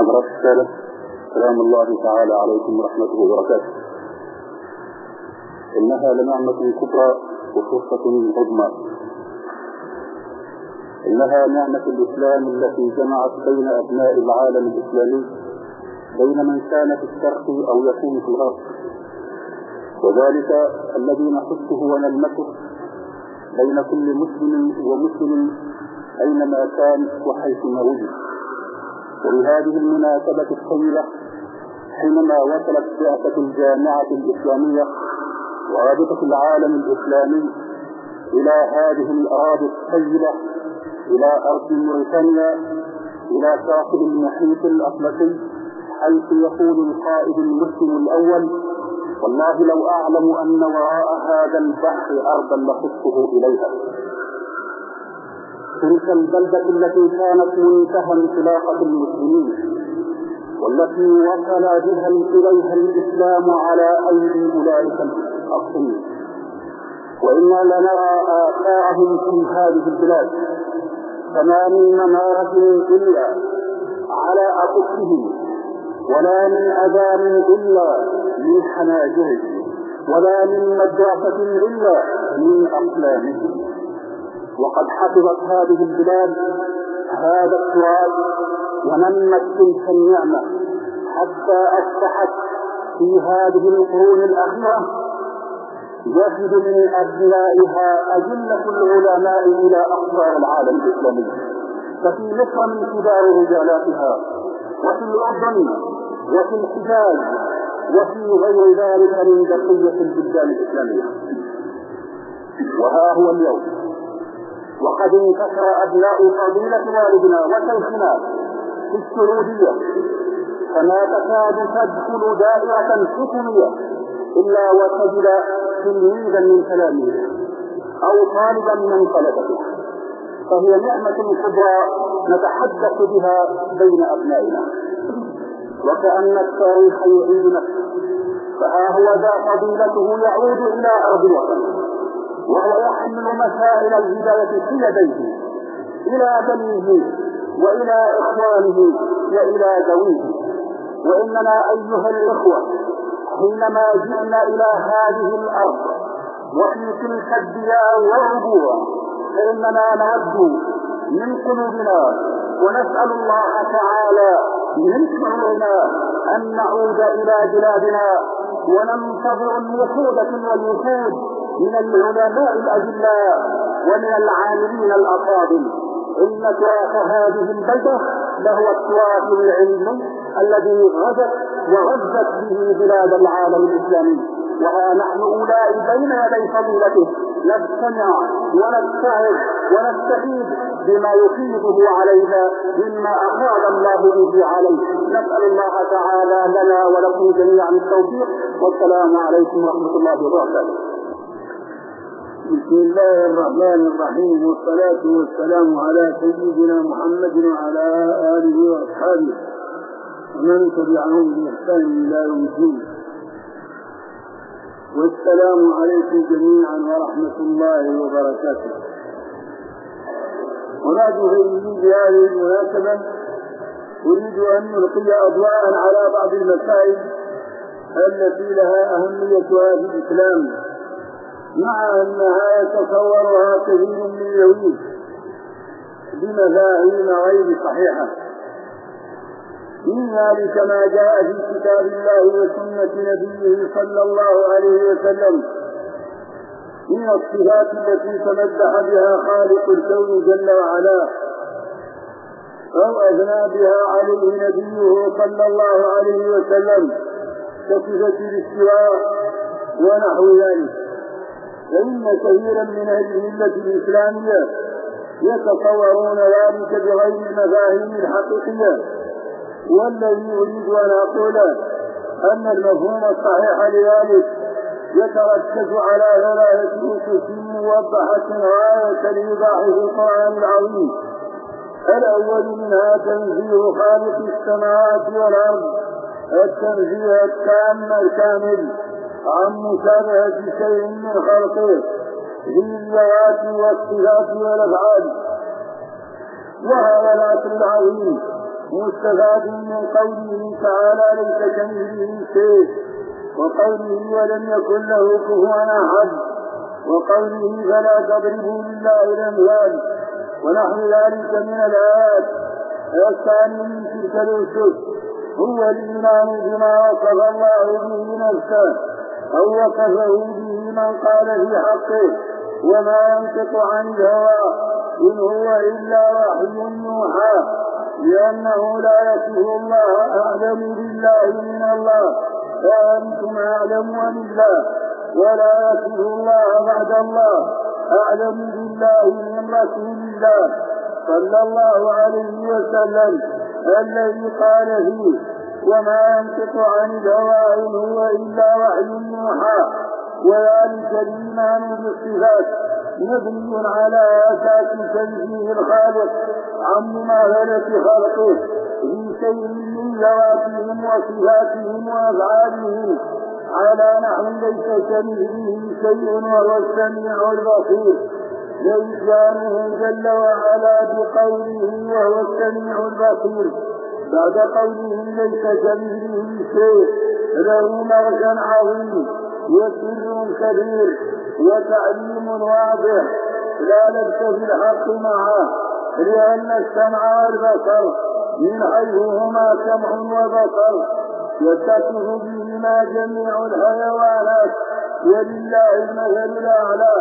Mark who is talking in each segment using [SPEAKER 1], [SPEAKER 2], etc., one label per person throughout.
[SPEAKER 1] حضرات السادة، سلام الله تعالى عليكم ورحمته وبركاته. إنها لنعمة كبرى وفرصة عظمى. إنها نعمة الإسلام التي جمعت بين أبناء العالم الإسلامي، بين من كان في الشرق أو يكون في الغرب، وذلك الذي نحسه ونلمسه بين كل مسلم ومسلم أينما كان وحيثما وجد. ولهذه المناسبة الطويلة، حينما وصلت بعثة الجامعة الإسلامية ورابطة العالم الإسلامي إلى هذه الأراضي الطيبة، إلى أرض موريتانيا، إلى شاطئ المحيط الأطلسي، حيث يقول القائد المسلم الأول: والله لو أعلم أن وراء هذا البحر أرضا لخصه إليها. تلك البلدة التي كانت منتهى انطلاقة المسلمين، والتي وصل بها إليها الإسلام على أيدي أولئك الصين، وإنا لنرى آثارهم في هذه البلاد، فما من منارة إلا على أكفهم، ولا من أذان إلا من حناجرهم، ولا من مدرسة إلا من أقلامهم. وقد حفظت هذه البلاد هذا التراث ونمت تلك النعمة حتى أصبحت في هذه القرون الأخيرة يجد من أبنائها أجلة العلماء إلى أقطار العالم الإسلامي. ففي مصر من كبار رجالاتها، وفي الأردن، وفي الحجاز، وفي غير ذلك من بقية البلدان الإسلامية. وها هو اليوم وقد انتشر أبناء فضيلة والدنا وشيخنا في السعودية، فما تكاد تدخل دائرة حكومية إلا وتجد تلميذا من تلاميذه أو طالبا من طلبته. فهي نعمة كبرى نتحدث بها بين أبنائنا، وكأن التاريخ يعيد نفسه. فها هو ذا فضيلته يعود إلى أرض الوطن، وهو يحمل مسائل الهداية في يديه إلى بنيه وإلى إخوانه وإلى ذويه. وإننا أيها الإخوة حينما جئنا إلى هذه الأرض وفي تلك الديار والربوع، فإننا نود من قلوبنا ونسأل الله تعالى من شعورنا أن نعود إلى بلادنا وننتظر الوفود والوفود من العلماء الأجلاء ومن العاملين الأفاضل. إن تراث هذه البلدة لهو التراث العلمي الذي غزت وغزت به بلاد العالم الإسلامي. وها نحن أولئك بين يدي فضيلته نستمع ونتعظ ونستفيد بما يفيده علينا مما أفاض الله به عليه. نسأل الله تعالى لنا ولكم جميعا التوفيق، والسلام عليكم ورحمة الله وبركاته.
[SPEAKER 2] بسم الله الرحمن الرحيم، والصلاة والسلام على سيدنا محمد وعلى آله وأصحابه ومن تبعهم بإحسان إلى يوم الدين. والسلام عليكم جميعا ورحمة الله وبركاته. وبعد بهذه المناسبة أريد أن نلقي أضواء على بعض المسائل التي لها أهميتها في الإسلام، مع أنها يتصورها كثير من ذويه بمفاهيم غير صحيحة. من ذلك ما جاء في كتاب الله وسنة نبيه صلى الله عليه وسلم من الصفات التي تمدح بها خالق الكون جل وعلا أو أثنى بها عليه نبيه صلى الله عليه وسلم كصفة الاستواء ونحو ذلك. فإن كثيرا من أهل الملة الإسلامية يتصورون ذلك بغير المفاهيم الحقيقية. والذي أريد أن أقول أن المفهوم الصحيح لذلك يتركز على ثلاثة أسس موضحة غاية الإيضاح في القرآن العظيم. الأول منها تنزيه خالق السماوات والأرض التنزيه التام الكامل عن مشابهة شيء من خلقه في الذوات والصفات والأفعال. وهذا الأصل العظيم مستفاد من قوله تعالى ليس كمثله شيء، وقوله ولم يكن له كفوا أحد، وقوله فلا تضربوا لله الأمثال، ونحو ذلك من الآيات. الثاني من تلك الأسس هو الإيمان بما وصف الله به نفسه أو وصفه به من قال في حقه وما ينطق عن الهوى إن هو إلا وحي يوحى، لأنه لا يصف الله أعلم بالله من الله فأنتم أعلم عن الله، ولا يصف الله بعد الله أعلم بالله من رسول الله صلى الله عليه وسلم الذي قال فيه وما ينطق عن الهوى إن هو إلا وحي يوحى. وذلك الإيمان بالصفات مبني على أساس تنزيه الخالق عن مماثلة خلقه في شيء من ذواتهم وصفاتهم وأفعالهم على نحو ليس كمثله شيء وهو السميع البصير، لإتيانه جل وعلا بقوله وهو السميع البصير بعد قوله ليس كمثله شيء له مغزى عظيم وسر كبير وتعليم واضح لا لبس في الحق معه، لأن السمع والبصر من حيث هما سمع وبصر يتصف بهما جميع الحيوانات ولله المثل الأعلى،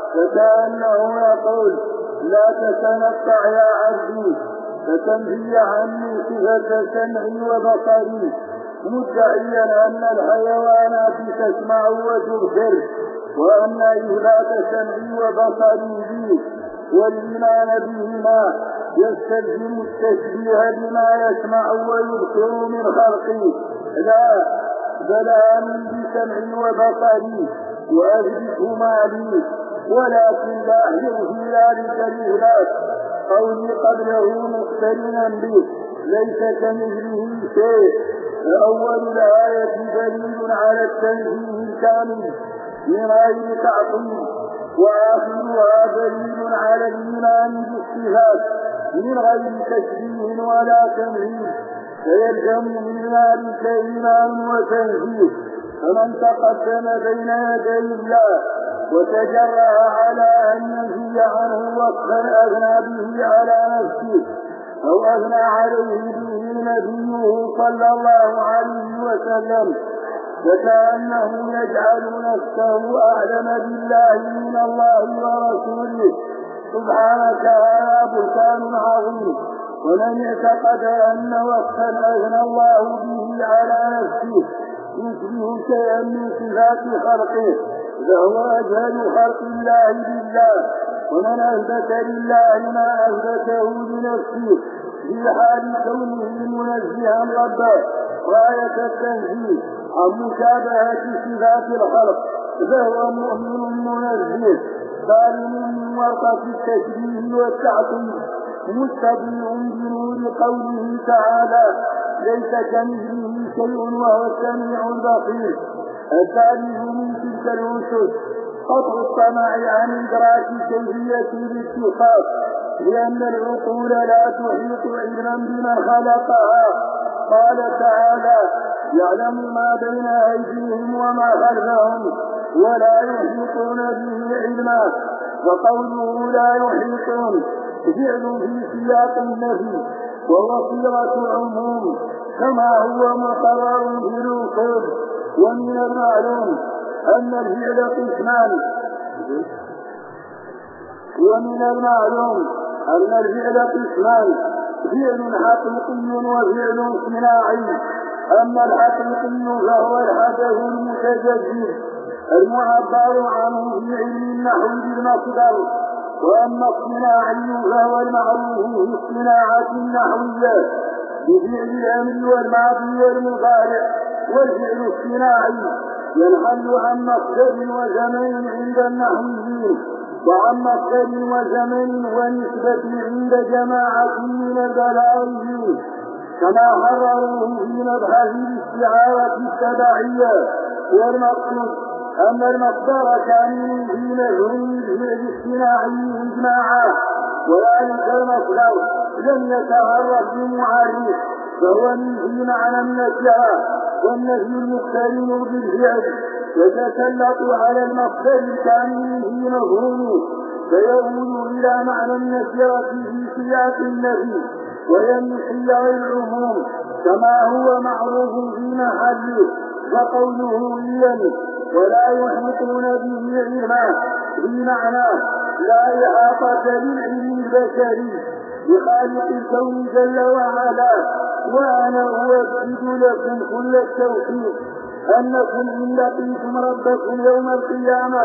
[SPEAKER 2] فكأنه يقول لا تتنطع يا عبدي فتنفي عني صفة سمعي وبصري، مدعيا أن الحيوانات تسمع وتبصر وأن إثبات سمعي وبصري لي والإيمان بهما يستلزم التشبيه بما يسمع ويبصر من خلقي، لا بل آمن بسمعي وبصري وأثبتهما لي، ولكن لاحظ في ذلك الإثبات قولي قبله مقترنا به ليس كمثله شيء، فأول الآية دليل على التنزيه الكامل من غير تعطيل، وآخرها دليل على الإيمان بالصفات من غير تشبيه ولا تمثيل، فيلزم من ذلك إيمان وتنزيه. فمن تقدم بين يدي الله وتجرأ على أن ينفي عنه وصفا أثنى به على نفسه أو أثنى عليه به نبيه صلى الله عليه وسلم فكأنه يجعل نفسه أعلم بالله من الله ورسوله، سبحانك هذا بهتان عظيم. ومن اعتقد أن وصفا أثنى الله به على نفسه يشبه شيئا من صفات خلقه فهو أجهل خلق الله بالله، ومن أثبت لله ما أثبته لنفسه في حال كونه منزها ربه غاية التنزيه عن مشابهة صفات الخلق فهو مؤمن منزه سالم من ورطة التشبيه والتعطيل مستبيع بنور قوله تعالى ليس كمثله شيء وهو السميع البصير. الثالث من تلك الأسس قطع الطمع عن إدراك كيفية الاتصاف، لأن العقول لا تحيط علما بمن خلقها. قال تعالى يعلم ما بين أيديهم وما خلفهم ولا يحيطون به علما، فقوله لا يحيطون فعل في سياق النفي وهو صيغة عموم كما هو مقرر في الوقوف. ومن المعلوم أن الفعل قسمان فعل حقيقي وفعل صناعي. أما الحقيقي فهو الحدث المتجدد المعبر عنه في علم النحو بالمصدر، وأما الصناعي فهو المعروف في الصناعة النحوية بفعل الأمر والماضي والمضارع. والفعل الصناعي ينحل عن مصدر وزمن عند النحويين وعن مصدر وزمن ونسبة عند جماعة من البلاغيين كما حرروه في مبحث الاستعارة التبعية. والمقصود أن المصدر كان في مفهوم الفعل الصناعي إجماعا، وذلك المصدر لم يتعرف بمعرف فهو في معنى النكرة، والنفي المقترن بالفعل يتسلط على المصدر الكامل في مفهومه فيؤول إلى معنى النكرة في سياق النفي ويمحي العموم كما هو معروف في محله. وقوله إياه ولا يحيطون به علما بمعنى لا إحاطة بالعلم البشري بخالق الكون جل وعلا. وأنا أوجد لكم كل التوحيد أنكم إن لقيتم ربكم يوم القيامة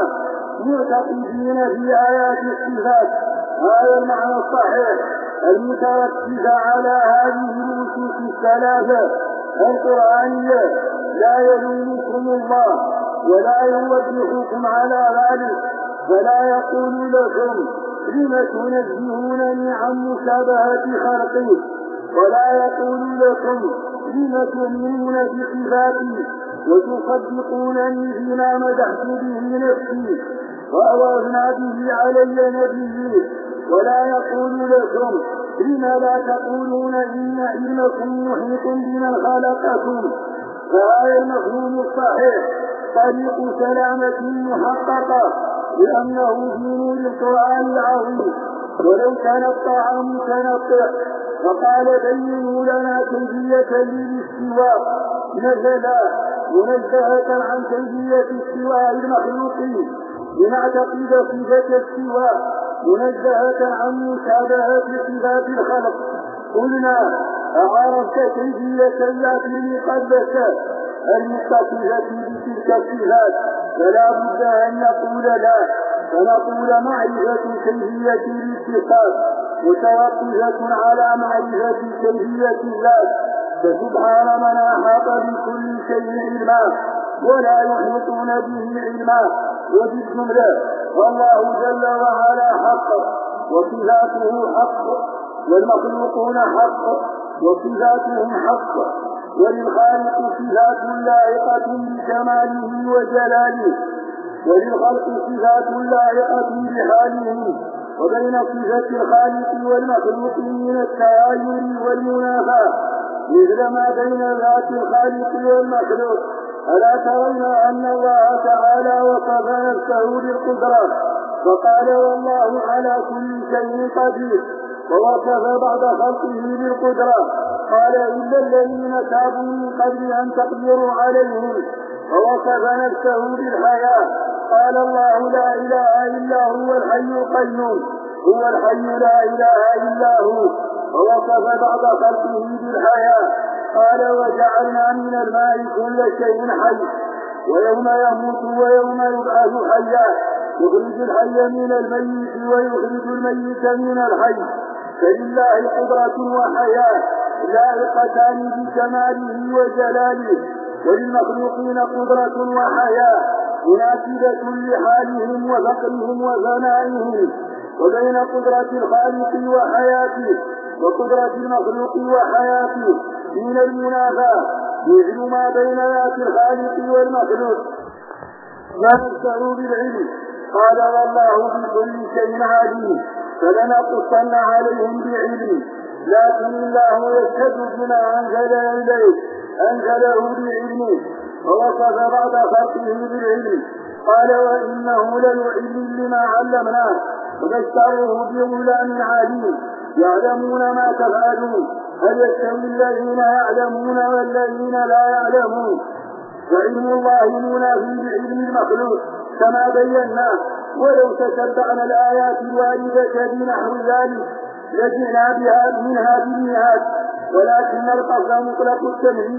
[SPEAKER 2] معتقدين في آيات الصفات. هذا المعنى الصحيح المتركز على هذه النصوص الثلاثة القرآنية لا يلومكم الله ولا يوبخكم على ذلك، فلا يقول لكم لم تنزهونني عن مشابهة خلقي، ولا يقول لكم لم تؤمنون بصفاتي وتصدقونني فيما مدحت به نفسي وأوافنا به علي نبيي، ولا يقول لكم لم لا تقولون إن علمكم محيط بمن خلقكم. فهذا المفهوم الصحيح طريق سلامة محققة لأنه في نور القرآن العظيم. ولو تنطع متنطع فقال بينوا لنا كيفية للاستواء نزل منزهة عن كيفية استواء المخلوقين لنعتقد صفة السواء منزهة عن مشابهة صفات الخلق. قلنا أعرفت كيفية الذات المقدسة المتصفة بتلك الصفات فلا بد أن نقول لا، فنقول معرفة كيفية الاتصاف متوقفة على معرفة كيفية الذات. فسبحان من أحاط بكل شيء علما ولا يحيطون به علما. وبالجملة والله جل وعلا حق وصفاته حق والمخلوقون حق وصفاتهم حق، وللخالق صفات لائقة بكماله وجلاله وللخلق صفات لائقة بحاله. وبين صفة الخالق والمخلوق من التغاير والمنافاة مثل ما بين ذات الخالق والمخلوق. ألا ترون أن الله تعالى وصف نفسه بالقدرة فقال والله على كل شيء قدير، ووصف بعض خلقه بالقدرة قال إلا الذين تابوا من قبل أن تقدروا عليهم، ووصف نفسه بالحياة قال الله لا إله إلا هو الحي القيوم هو الحي لا إله إلا هو، ووصف بعض خلقه بالحياة قال وجعلنا من الماء كل شيء حي ويوم يموت ويوم يبعث حيا يخرج الحي من الميت ويخرج الميت من الحي. فلله قدرة وحياة لائقتان بكماله وجلاله، وللمخلوقين قدرة وحياة مناسبة لحالهم وفقرهم وفنائهم. وبين قدرة الخالق وحياته وقدرة المخلوق وحياته من المنافاة يعلم ما بين ذات الخالق والمخلوق فنفسه بالعلم. قال والله بكل شيء عليم فلنقصن عليهم بعلم، لكن الله يشهد بما أنزل إليه أنزله بعلمه. ووصف بعض خلقه بالعلم قال وإنه ليعلم لما علمناه وبشروه بغلام عليم يعلمون ما تفعلون هل يستوي الذين يعلمون والذين لا يعلمون. وعلم الله منافي بعلم المخلوق كما بينا، ولو تتبعنا الآيات الواردة بنحو ذلك لجئنا بها منها بالمئات، ولكن القصد مطلق التمهيد.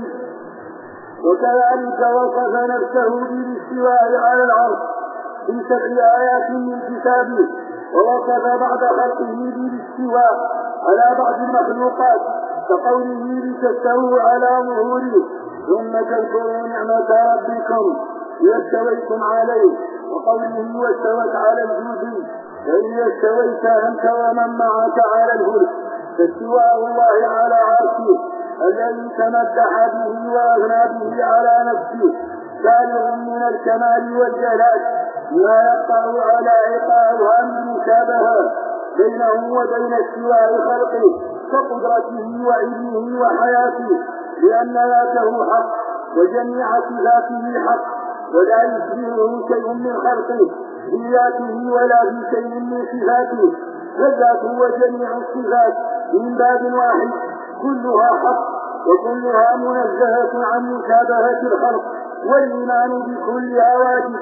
[SPEAKER 2] وكذلك وصف نفسه بالاستواء على العرش في 7 آيات من كتابه، ووصف بعض خلقه بالاستواء على بعض المخلوقات كقوله لتستووا على ظهوره ثم تذكروا نعمة ربكم إذا استويتم عليه، وقوله واستوت على الجود فإذا استويت أنت ومن معك على الفلك. فاستواء الله على عرشه الذي تمدح به وأغنى به على نفسه بالغ من الكمال والجلال لا يقع على عقاب المشابهة بينه وبين استواء خلقه كقدرته وعلمه وحياته، لأن ذاته حق وجميع صفاته حق، ولا يشبهه شيء من خلقه في ذاته ولا في شيء من صفاته، فالذات وجميع الصفات من باب واحد كلها حق وكلها منزهة عن مشابهة الخلق، والإيمان بكلها واجب.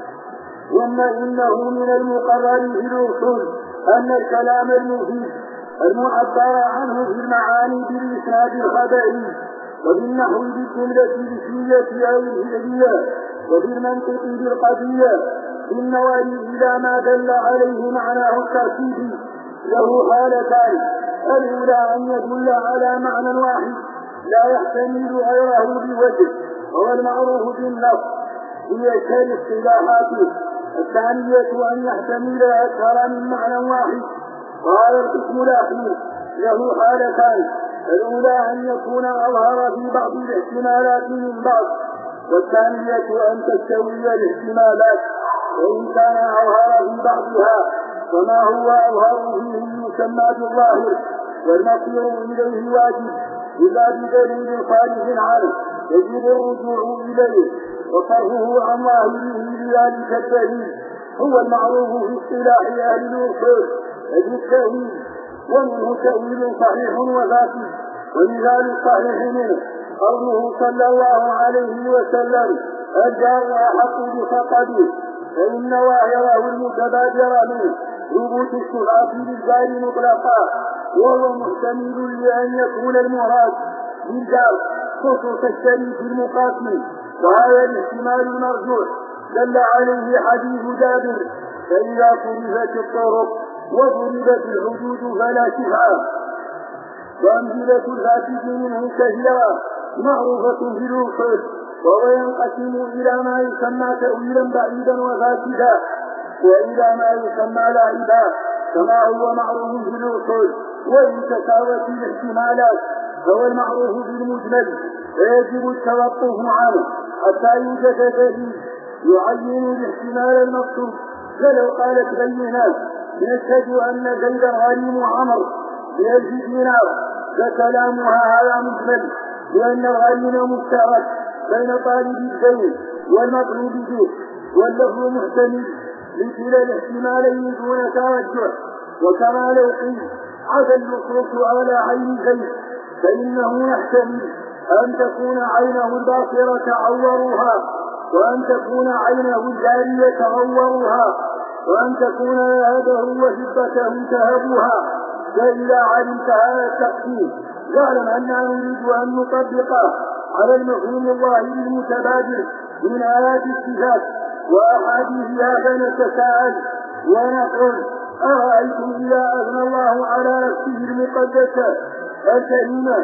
[SPEAKER 2] ثم إنه من المقرر في الأصول أن الكلام المفيد المعبر عنه في المعاني بالإسناد الخبري، وبالنحو بالجملة الاسمية أو الفعلية، وبالمنطق بالقضية، بالنواري إلى ما دل عليه معناه التركيبي، له حالتان: الأولى أن يدل على معنى واحد لا يحتمل غيره بوجه، هو المعروف بالنص في اصطلاحاته. الثانية أن يحتمل أكثر من معنى واحد، وهذا القسم الأخير له حالتان: الأولى أن يكون أظهر في بعض الاحتمالات من بعض، والثانية أن تستوي الاحتمالات، وإن كان أظهر في بعضها فما هو أظهر فيه يسمى بالظاهر، والمصير إليه واجب إلا بدليل خارج عنه يجب الرجوع إليه وصرفه عن ظاهره لذلك الدليل هو المعروف في اصطلاح أهل الأصول بالتأويل، ومنه تأويل صحيح وفاسد. ومثال الصحيح منه قوله صلى الله عليه وسلم: الجار أحق بفقده، فإن ظاهره المتبادر منه ثبوت الشفعة للجار مطلقا، وهو محتمل لأن يكون المراد بالجار خصوص الشريك المقاسم، وهذا الاحتمال المرجوح دل عليه حديث جابر: فإذا صرفت الطرق وضربت الحدود فلا شفعة. وأمثلة الفاسد منه كثيرة معروفة في الأصول، وهو ينقسم إلى ما يسمى تأويلا بعيدا وفاسدا، وإلى ما يسمى لعبا كما هو معروف في الأصول. وإن تساوت الاحتمالات فهو المعروف بالمجمل، فيجب التوقف عنه حتى يوجد دليل يعين الاحتمال المقصود. فلو قالت بينات: نشهد أن زيدا غريم عمرو ب1000 دينار، فكلامها هذا مجمل، لأن الغريم مشترك بين طالب الدين والمطلوب به، واللفظ محتمل لكلا الاحتمالين دون ترجح. وكما لو قيل: عدا النصوص على عين زيد، فإنه يحتمل أن تكون عينه الباصرة عوروها، وأن تكون عينه الجارية عوروها، وأن تكون يده وجبته تهبها. فإذا علمت هذا التقسيم فاعلم أننا نريد أن نطبق على المفهوم الظاهر المتبادر من آيات الصفات وأحاديثها، فنتساءل ونقول: أرأيتم إذا أثنى الله على نفسه المقدسة الكريمة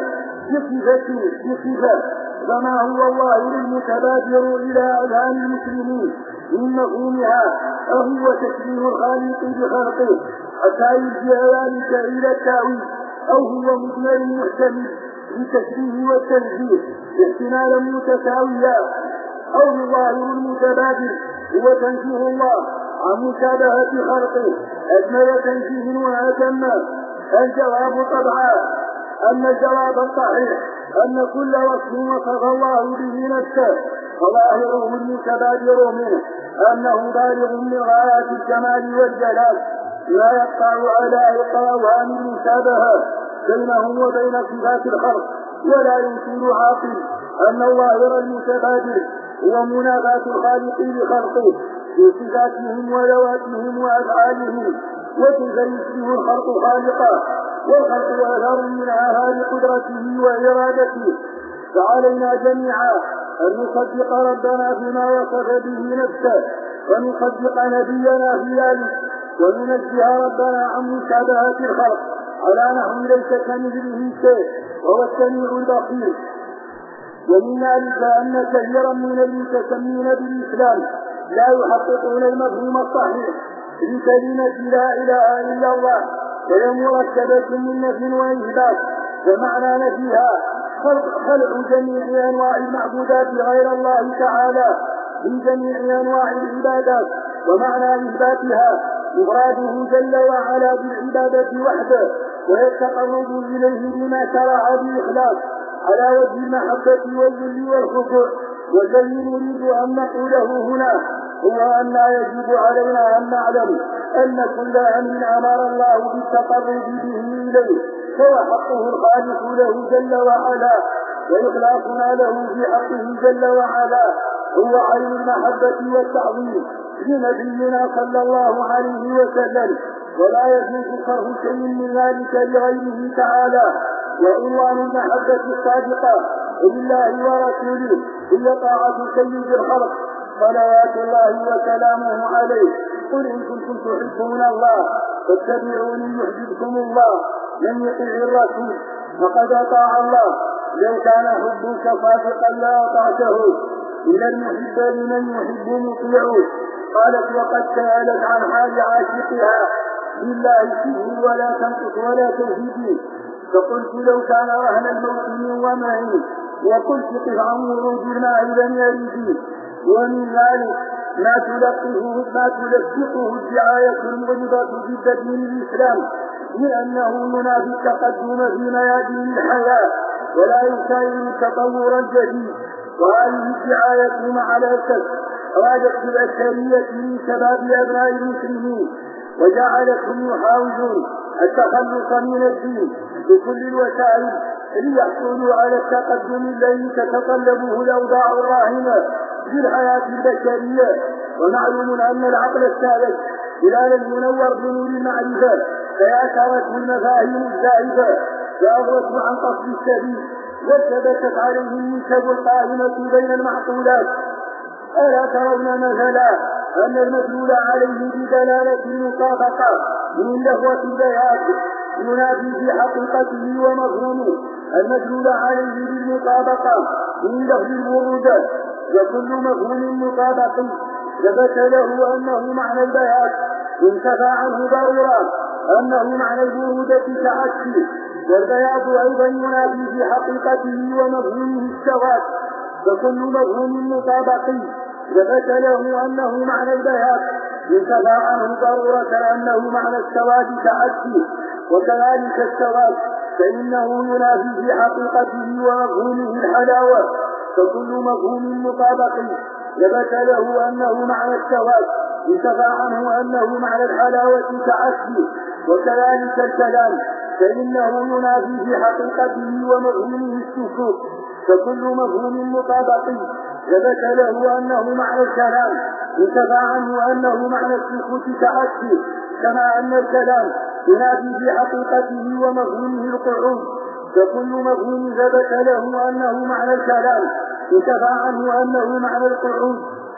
[SPEAKER 2] بصفة، فما هو الظاهر المتبادر إلى أذهان المسلمين من مفهومها؟ أهو تشبيه الخالق بخلقه حتى يلجأ ذلك إلى التأويل، أو هو مجمل محتمل للتشبيه والتنزيه احتمالا متساويا، أو الظاهر المتبادر هو تنزيه الله عن مشابهة خلقه أجمل تنزيه وأتم. الجواب طبعا أن الجواب الصحيح أن كل وصف وصف الله به نفسه فظاهره المتبادر منه أنه بالغ من غايات الكمال والجلال، لا يقطع على إقرارها من مشابهة بينه وبين صفات الخلق، ولا يمكن عاقل أن الظاهر المتبادر هو منافاة الخالق لخلقه في صفاتهم وذواتهم وأفعالهم. وكيف يشبه الخلق خالقه والخلق أثر من آثار قدرته وإرادته؟ فعلينا جميعا أن نصدق ربنا فيما وصف به نفسه، ونصدق نبينا في ذلك، وننزه ربنا عن مشابهة الخلق على نحو ليس كمثله شيء وهو السميع البصير. ومن ذلك أن كثيرا من المتسمين بالإسلام لا يحققون المفهوم الصحيح لكلمة لا إله إلا الله، وهي مركبة من نفي وإثبات، ومعنى نفيها خلع جميع أنواع المعبودات غير الله تعالى من جميع أنواع العبادات، ومعنى إثباتها إفراده جل وعلا بالعبادة وحده ويتقرب إليه بما شرع بإخلاص على وجه المحبة والذل والخضوع. والذي نريد أن نقوله هنا هو أن لا يجب علينا أن نعلم أن كل أمر أمر الله بالتقرب به إليه فهو حقه الخالق له جل وعلا، وإخلاصنا له في حقه جل وعلا هو عين المحبة والتعظيم لنبينا صلى الله عليه وسلم. ولا يجوز صرف شيء من ذلك لغيره تعالى. وعنوان المحبة الصادقة لله ورسوله هي طاعة سيد الخلق صلوات الله وسلامه عليه. قل إن كنتم تحبون الله فاتبعوني يحببكم الله. من يطيع الرسول فقد أطاع الله. لو كان حبك صادقا لأطعته إن المحب لمن يحب مطيع. قالت وقد سألت عن حال عاشقها لله فيه ولا تنقص ولا تزيد. فقلت لو كان رهن الموت من ومعي وقلت قف عن ورود الماء لم يرد. ومن ذلك ما تلفقه الدعاية المغلظة ضد دين الإسلام لأنه ينافي التقدم في ميادين الحياة ولا يساير التطور الجديد. وهذه الدعاية مع الأسف أرادت بالأكثرية من شباب أبناء المسلمين وجعلتهم يحاولون التخلص من الدين بكل الوسائل ليحصلوا على التقدم الذي تتطلبه الأوضاع الراهنة في الحياة البشرية. ومعلوم أن العقل السالك خلال المنور بنور المعرفة تياسرته المفاهيم الزائفة وأغرته عن قصد السبيل وثبتت عليه النسب القائمة بين المعقولات. ألا ترون مثلا أن المدلول عليه بدلالة المطابقة من لهوة البيات ينافي في حقيقته ومفهومه المدلول عليه بالمطابقة من لهو الورود. وكل مفهوم مطابق ثبت له أنه معنى البيات انتفى عنه ضرورا أنه معنى الورودة كعكسه. والبياض أيضا ينافي في حقيقته ومفهومه السواد. فكل مفهوم مطابق ثبت له أنه معنى البياض انتفى عنه ضرورة أنه معنى السواد كعكسه. وكذلك السواد فإنه ينافي في حقيقته ومفهومه الحلاوة. فكل مفهوم مطابق ثبت له أنه معنى السواد انتفى عنه أنه معنى الحلاوة كعكسه. وكذلك الكلام فإنه ينافي في حقيقته ومفهومه السكوت. فكل مفهوم مطابق ثبت له أنه معنى الكلام انتفى عنه أنه معنى السكوت كعكسه. كما أن الكلام ينافي في حقيقته ومفهومه القعود. فكل مفهوم ثبت له أنه معنى الكلام انتفى عنه أنه معنى القعود.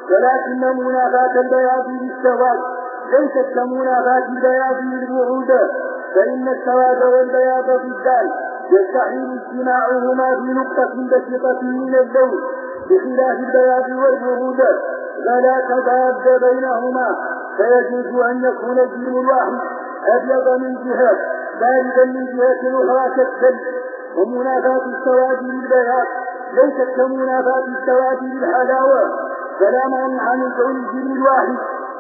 [SPEAKER 2] ولكن منافاة البياض للسواد ليست كمنافاة البياض للوعود. فإن السواد والبياض ضدان يستحيل اجتماعهما في نقطة بسيطة من اللون بخلاف البياض والوعود فلا تضاد بينهما. فيجوز أن يكون الجيل الواحد أبيض من جهة باردا من جهة أخرى كالثلج. ومنافاة السواد للبياض ليست كمنافاة السواد للحلاوة. فلا مانع من كون الجيل الواحد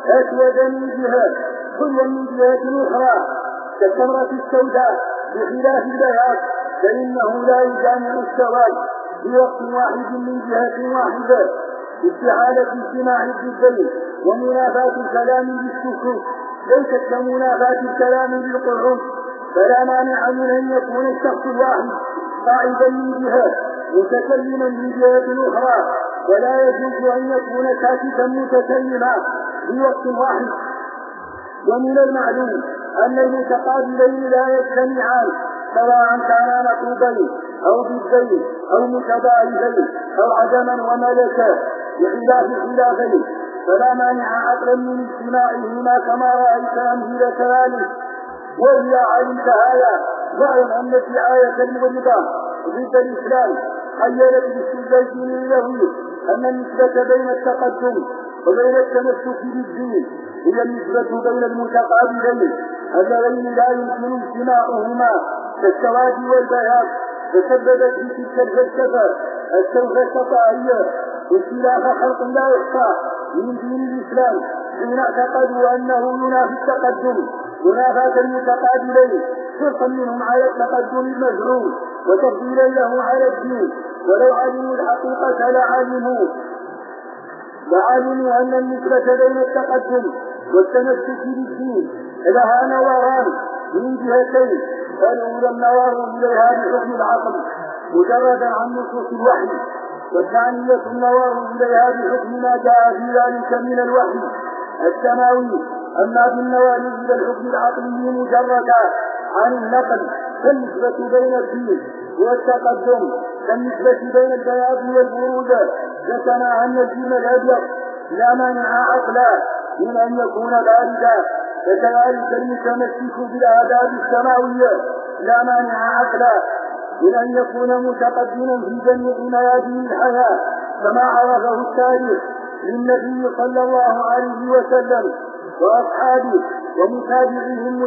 [SPEAKER 2] أسود من جهة حلوا من جهة أخرى كالتمرة السوداء بخلاف البياض فإنه لا يجامع السواد في وقت واحد من جهة واحدة استحالة اجتماع الضدين. ومنافاة الكلام بالسكوت ليست كمنافاة الكلام بالقعود. فلا مانع من أن يكون الشخص الواحد قاعدا من جهة متكلما من جهة أخرى ولا يجوز أن يكون ساكتا متكلما في وقت واحد. ومن المعلوم أن المتقابلين لا يجتمعان سواء كانا نقيضين أو ضدين أو متضاربين أو عدما وملكا بخلاف الخلافين. فلا مانع عقلا من اجتماعهما كما رأيت أمثلة ذلك. وإذا علمت هذا واعلم أن الدعاية المغلظة ضد الإسلام خيلت باستدلال النبوي أن النسبة بين التقدم وبين التمسك بالدين هي النسبة بين المتقابلين اللذين لا يمكن اجتماعهما كالسواد والبياض. فسببت في تلك الفلسفة السوفسطائية اختلاف خلق لا يحصى من دين الإسلام حين اعتقدوا أنه ينافي التقدم منافاة المتقابلين حرصا منهم على التقدم المزعوم وتفضيلا له على الدين. ولو علموا الحقيقة لعلموا أن النسبة بين التقدم والتمسك بالدين لها نواران من جهتين. الأولى النوار إليها بحكم العقل مجردا عن نصوص الوحي، والثانية النوار إليها بحكم ما جاء في ذلك من الوحي السماوي. أما بالنوار إلى الحكم العقلي مجردا عن النقل فالنسبة بين الدين والتقدم كالنسبة بين البياض والبرود. ذكرنا أن الدين الأبيض لا مانع عقلا من أن يكون باردا، فكذلك المتمسك بالآداب السماوية لا مانع عقلا من أن يكون متقدما في جميع ميادين الحياة كما عرفه التاريخ للنبي صلى الله عليه وسلم وأصحابه ومتابعهم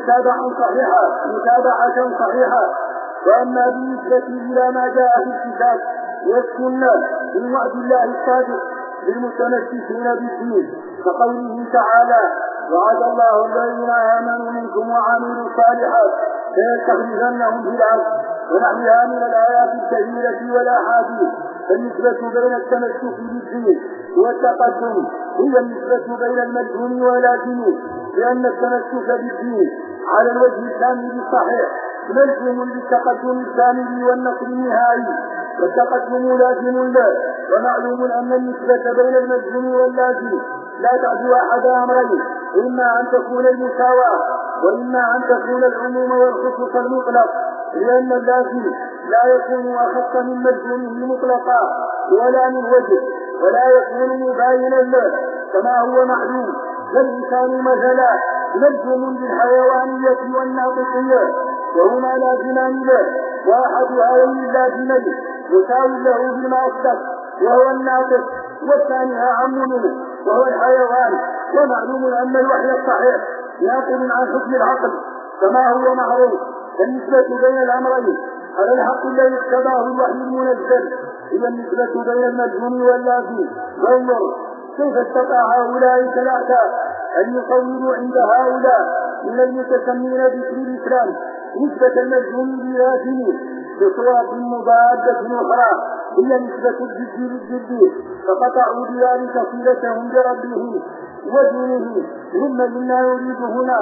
[SPEAKER 2] متابعة صحيحة. وأما بالنسبة إلى ما جاء في الكتاب والسنة من وعد الله الصادق للمتمسكين بالدين كقوله تعالى: وعد الله الذين آمنوا منكم وعملوا الصالحات ليستخلفنهم في الأرض ونحوها من الآيات الكثيرة والأحاديث. فالنسبة بين التمسك بالدين والتقدم هي النسبة بين المجهول واللازم، لأن التمسك بالدين على الوجه الكامل الصحيح ملزم للتقدم الكامل والنصر النهائي، والتقدم لازم له. ومعلوم أن النسبة بين المجهول واللازم لا تعدو أحد أمرين: إما أن تكون المساواة وإما أن تكون العموم والخصوص المطلق، لأن اللازم لا يكون أخص من مجهوله مطلقا ولا من وجه، ولا يكون مباينا له كما هو معلوم. فالإنسان مثلا مجهول بالحيوانية والناطقية، وهما لازمان له، واحد هذين اللازمين مساو له بما أصدق وهو الناطق، والثاني أعم منه وهو الحيوان. ومعلوم أن الوحي الصحيح ناقل عن حكم العقل كما هو معروف. النسبة بين الأمرين على الحق الذي اقتضاه الوحي المنزل هي النسبة بين المجهول واللازم. وانظر كيف استطاع هؤلاء الثلاثة أن يصوروا عند هؤلاء من المتسمين باسم الإسلام نسبة المجهول باللازم بصورة مضادة أخرى هي نسبة الجد للجد، فقطعوا بذلك صلتهم بربهم ودينه. ثم إنا نريد هنا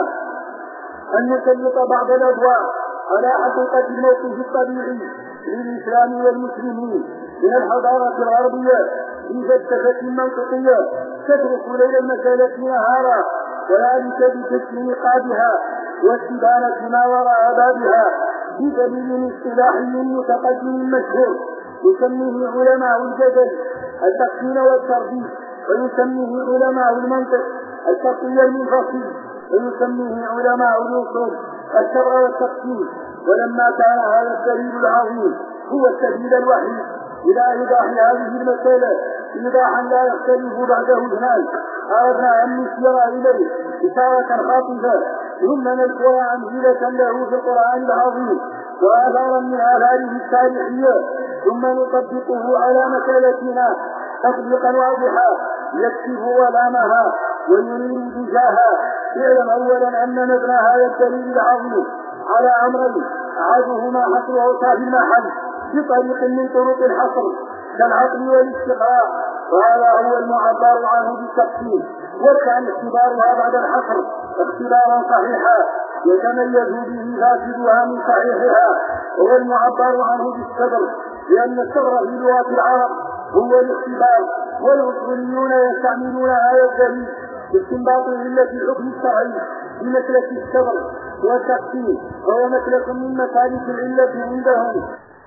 [SPEAKER 2] أن نسلط بعض الأضواء على حقيقة الموقف الطبيعي للإسلام والمسلمين من الحضارة الغربية في فلسفة منطقية تترك ليل المسألة نهارا، وذلك بكشف نقابها واستبانة ما وراء بابها بدليل اصطلاحي متقدم مشهور يسميه علماء الجدل التقسيم والترتيب، ويسميه علماء المنطق التقسيم المنفصل، ويسميه علماء الوصول الشرع والتقسيم. ولما كان هذا الدليل العظيم هو السبيل الوحيد إلى إيضاح هذه المسألة إيضاحا لا يختلف بعده اثنان، أردنا أن نشير إليه إشارة خاطفة ثم نذكر أمثلة له في القرآن العظيم وآثارا من آثاره التاريخية، ثم نطبقه على مسألتنا تطبيقا واضحا يكشف ظلامها ويريد دجاها. اعلم أولا أن مبنى هذا الدليل العظيم على أمرين: أحدهما حصر أوصاف المحل بطريق من طرق الحصر كالعقل والاستقراء، وهذا هو المعبر عنه بالتقسيم، وكان اختبارها بعد الحصر اختبارا صحيحا يتميز به فاسدها من صحيحها، وهو المعبر عنه بالصبر، لأن الصبر في لغة العرب هو الاختبار، والأصوليون يستعملون هذا الدليل باستنباط علة الحكم الشرعي بمسلك الصبر والتقسيم، وهو مسلك من مسالك العلة عندهم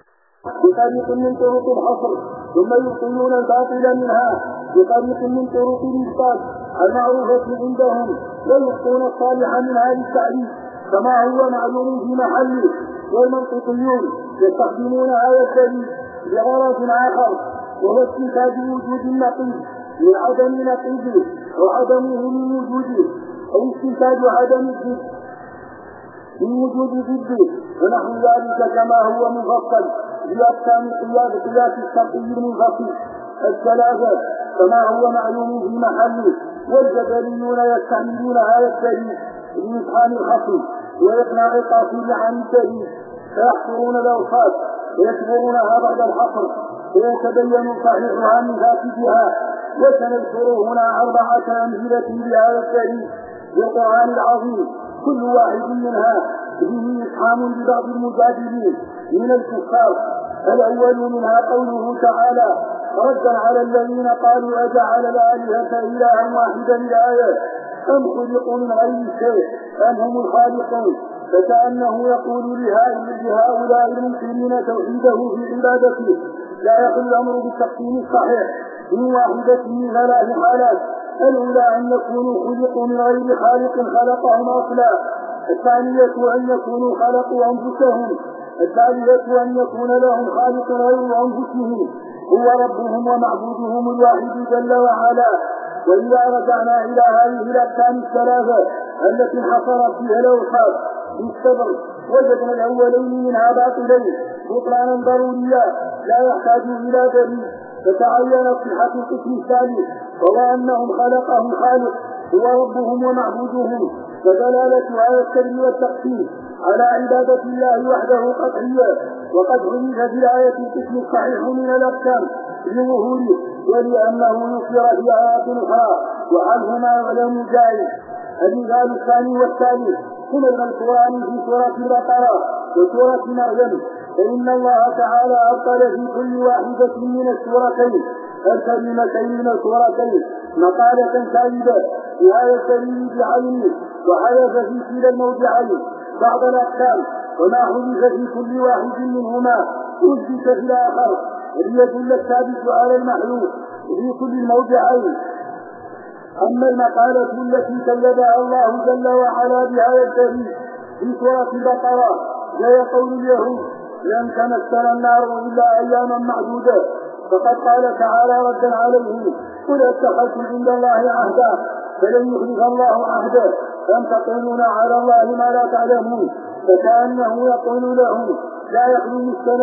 [SPEAKER 2] بطريق من طرق الحصر، ثم يبطلون الباطل منها بطريق من طرق الإثبات المعروفة عندهم، ويبطلون الصالح منها للتعريف كما هو معلوم في محله. والمنطقيون يستخدمون هذا الدليل لغرض آخر، وهو استنتاج وجود النقيض من عدم نقيضه وعدمه من وجوده، أو استنتاج عدم الضد من وجود ضده، ونحو ذلك كما هو مفصل بأقسام قياس الشرطي المنفصل الثلاثة كما هو معلوم في محله. والجدليون يستعملون هذا الدليل لإبحام الخصم وإقناع القاصد عن الدليل، فيحصرون الأوصاف ويكبرونها بعد الحصر ويتبين صحيحها من فاسدها. وسنذكر هنا 4 أمثلة لهذا الدليل بالقرآن العظيم، كل واحد منها به إفحام لبعض المجادلين من الكفار. الأول منها قوله تعالى ردا على الذين قالوا أجعل الآلهة إلها واحدا الآية أم خلقوا من غير شيء أم هم الخالقون، فكأنه يقول لهؤلاء المنكرين توحيده في عبادته لا يخل الأمر بالتقسيم الصحيح من واحدة من 3 حالات: الأولى أن يكونوا خلقوا من غير خالق خلقهم أصلا، الثانية أن يكونوا خلقوا أنفسهم، الثالثة أن يكون لهم خالق غير أنفسهم هو ربهم ومعبودهم الواحد جل وعلا. وإذا رجعنا إلى هذه الأقسام الثلاثة التي انحصرت فيها الأوصاف بالصبر وجدنا الأولين منها باطلين بطلانا ضروريا لا يحتاج إلى دليل، فتعين صحة القسم الثاني وهو أنهم خلقهم خالق هو ربهم ومعبودهم، فدلالة هذا التبرير والتقسيم على عبادة الله وحده قطعية. وقد عرف في الآية القسم الصحيح من الأقسام لظهوره ولأنه يصير في آيات أخرى وعنه ما يعلم جائز. المثال الثاني والثالث هما المذكوران في سورة البقرة وسورة مريم، فإن الله تعالى أبطل في كل واحدة من السورتين الكريمتين من السورتين مقالة كاذبة في هذا الدليل بعينه، وحدث في كلا الموضعين بعض الأحكام وما حدث في كل واحد منهما أثبت في الآخر ليدل الثابت على المحلول في كل الموضعين. أما المقالة التي كذبها الله جل وعلا بهذا الدليل في سورة البقرة وهي قول اليهود لن تمسنا النار إلا أياما معدودة، فقد قال تعالى ردا عليهم قل اتخذتم عند الله عهدا فلن يخلف الله عهده أم تقولون على الله ما لا تعلمون، فكأنه يقول لهم لا يخلو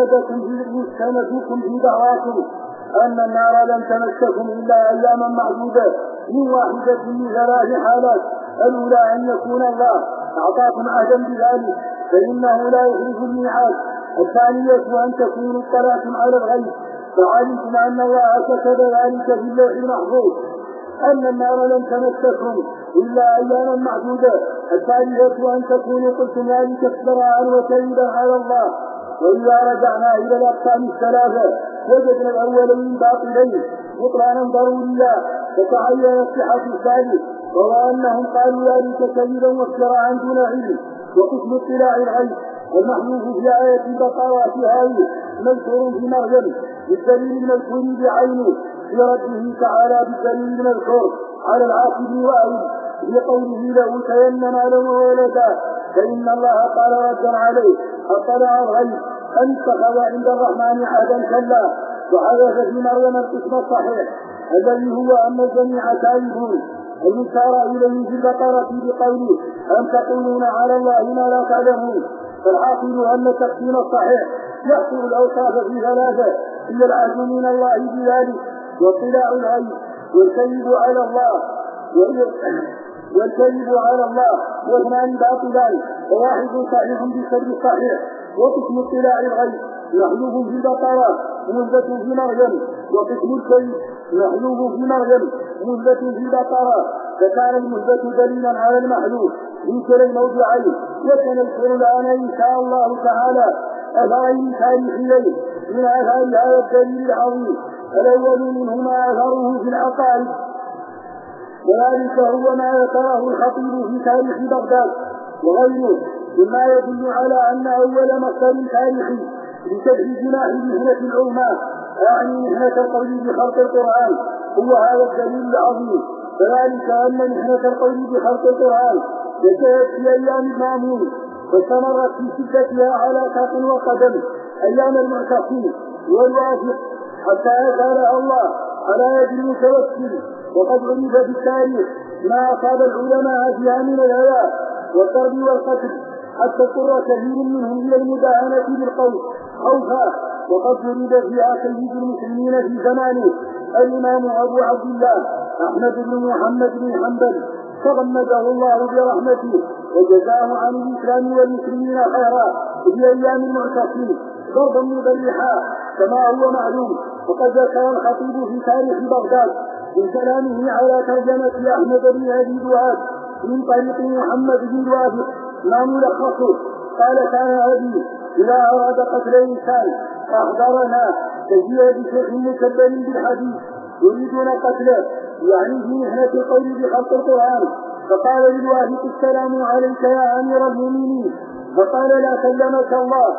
[SPEAKER 2] مستندكم في دعواكم أن النار لن تمسكم إلا أياما معدودة من واحدة من 3 حالات: الأولى أن يكون الله أعطاكم عهدا بذلك فإنه لا يخلف الميعاد، الثانية أن تكونوا اطلعتم على الغيب فعلمتم أن الله كتب ذلك في اللوح المحفوظ أن النار لن تمسكم إلا أياما معدودة، الثالثة أن تكونوا قلتم ذلك افتراء وكذبا على الله. وإذا رجعنا إلى الأقسام الثلاثة وجدنا الأولين باطلين بطلانا ضروريا، فتعين صحة الثالث وهو أنهم قالوا ذلك كذبا وافتراء دون علم. وقسم اطلاع الغيب المحلوف في آية البقرة في هذه مذكور في مريم بالدليل المذكور بعينه في رده تعالى بالدليل المذكور على العاقب وأعيد بقوله له تيمنا له ولدا، فإن الله قال ردا عليه اطلع الغيب أن اتخذ عند الرحمن عهدا كلا. وحدث في مريم القسم الصحيح الذي هو أن الجميع تائبون المشار إليه في البقرة بقوله أم تقولون على الله ما لا تعلمون. فالعاقل أن التقسيم الصحيح يحصل الأوصاف في 3: هي العهد من الله بذلك واطلاع الغيب والكذب على الله واثنان باطلان وواحد صحيح بسبب الصحيح. وقسم اطلاع الغيب محلوب في البقرة مثبت في مريم، وقسم الكذب محلوب في مريم مثبت في البقرة، فكان المثبت دليلا على المحلوب في كلا الموضعين. وسنذكر الآن إن شاء الله تعالى أثرين تاريخيين من آثار هذا الدليل العظيم. الأول منهما أثره في العقائد، وذلك هو ما ذكره الخطيب في تاريخ بغداد وغيره مما يدل على أن أول مصدر تاريخي لشبه جناح مهنة العلماء يعني مهنة القول بخلق القرآن هو هذا الدليل العظيم. فذلك أن مهنة القول بخلق القرآن بدأت في أيام المأمون واستمرت في شدتها على ساق وقدم أيام المعتصم والواثق حتى أتاها الله على يد المتوكل. وقد عرف في التاريخ ما أصاب العلماء فيها من الهلاك والضرب والقتل حتى اضطر كثير منهم إلى المداهنة بالقول خوفا. وقد ولد فيها سيد المسلمين في زمانه الإمام أبو عبد الله أحمد بن محمد بن حنبل تغمده الله برحمته وجزاه عن الإسلام والمسلمين خيرا في أيام المعتصمين ضربا مبرحا كما هو معلوم. وقد ذكر الخطيب في تاريخ بغداد من كلامه على ترجمة أحمد بن أبي دؤاد من طريق محمد بن الوافق ما ملخصه. قال: كان أبي إذا أراد قتل إنسان أحضرنا تجيء بشيخ مكبل بالحديث يريدون قتله، يعني في محنة القول بخلق القرآن، فقال للوافق: السلام عليك يا أمير المؤمنين. فقال: لا سلمك الله.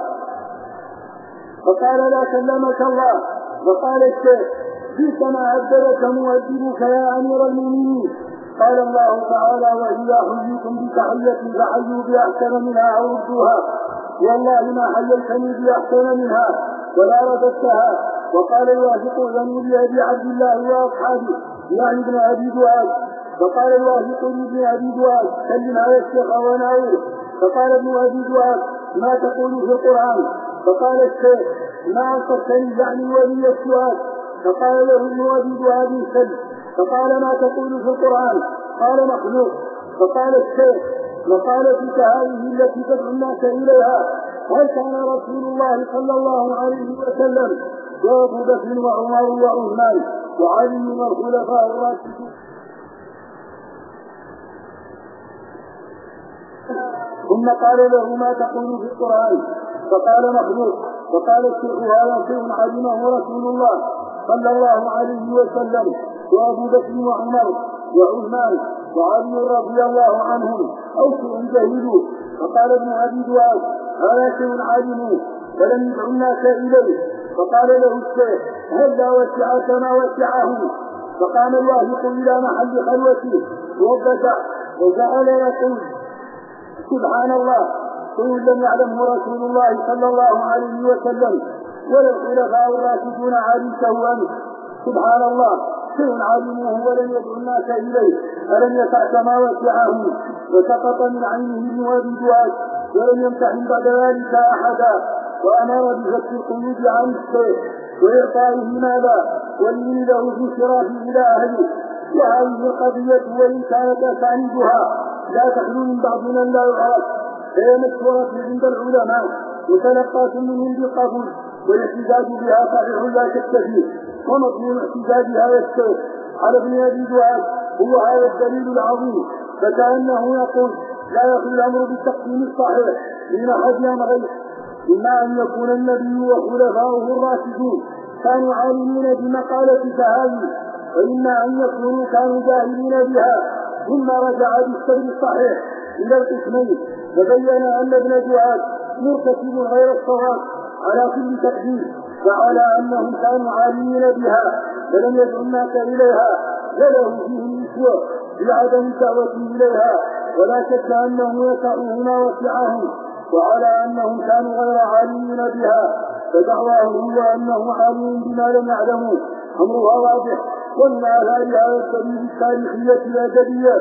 [SPEAKER 2] فقال الشيخ: بئس ما أبدلك مؤدبك يا أمير المؤمنين. قال الله تعالى: وإذا حييتم بتحية فحيوا بأحسن منها أو ردوها، والله ما حييتني بأحسن منها ولا رددتها. وقال الوافق: ذنوا لأبي عبد الله وأصحابه، يعني ابن أبي دؤاد. فقال الوافق لابن أبي دؤاد: سلم على الشيخ وناوله. فقال ابن أبي دؤاد: ما تقول في القرآن؟ فقال الشيخ: ما أنصفتني، يعني ولي السؤال. فقال له ابن أبي دؤاد: سل. فقال: ما تقول في القرآن؟ قال: مخلوق. فقال الشيخ: مقالتك هذه التي تدعو الناس إليها هل كان رسول الله صلى الله عليه وسلم وأبو بكر وعمر وعثمان وعلي والخلفاء الراشدون؟ ثم قال له: ما تقول في القرآن؟ فقال: مخلوق. فقال الشيخ: هذا شيء علمه رسول الله صلى الله عليه وسلم وأبو بكر وعمر وعثمان وعلي رضي الله عنهم، أو شيء جهلوه. فقال ابن أبي دؤاد: هذا شيء علموه ولم يدعو الناس إليه. فقال له الشيخ: هلا وسع كما وسعهم. فقام الوافق إلى محل خلوته وابتدع وجعل يقول: سبحان الله، شيء لم يعلمه رسول الله صلى الله عليه وسلم ولا الخلفاء الراشدون عريسه أنت. سبحان الله، شيء علموه ولم يدعو الناس إليه، ألم يسع كما وسعهم. وسقط من عينه ابن أبي دؤاد ولم يمتحن بعد ذلك أحدا، وأمر بفتح القيود عن الشيخ وإعطائه مالا ولين له في شرافه إلى أهله. وهذه القضية وإن كانت أسانيدها لا تخلو من بعض من لا يعرف، فهي مشهورة عند العلماء وتلقات منهم بالقبول، والاحتجاج بها صحيح لا شك فيه. ومضمون احتجاج هذا الشيخ على ابن أبي دؤاد هو هذا الدليل العظيم، فكأنه يقول: لا يخلو الأمر بالتقسيم الصحيح من أحد أمرين: إما أن يكون النبي وخلفاؤه الراشدون كانوا عالمين بمقالتك هذه، وإما أن يكونوا كانوا جاهلين بها ثم رجع بالسبب الصحيح إلى القسمين. فبين أن ابن دؤاد مرتكب غير الصواب على كل تقدير، وعلى أنهم كانوا عالمين بها ولم يدعوا الناس إليها، وله فيهم إسوة بعدم دعوته إليها، ولا شك أنه يسعهما وسعهم، وعلى أنهم كانوا غير عالمين بها، فدعواه هو أنه عالم بما لم يعلموا أمرها واضح. ومن آثار هذا السبيل التاريخية الأدبية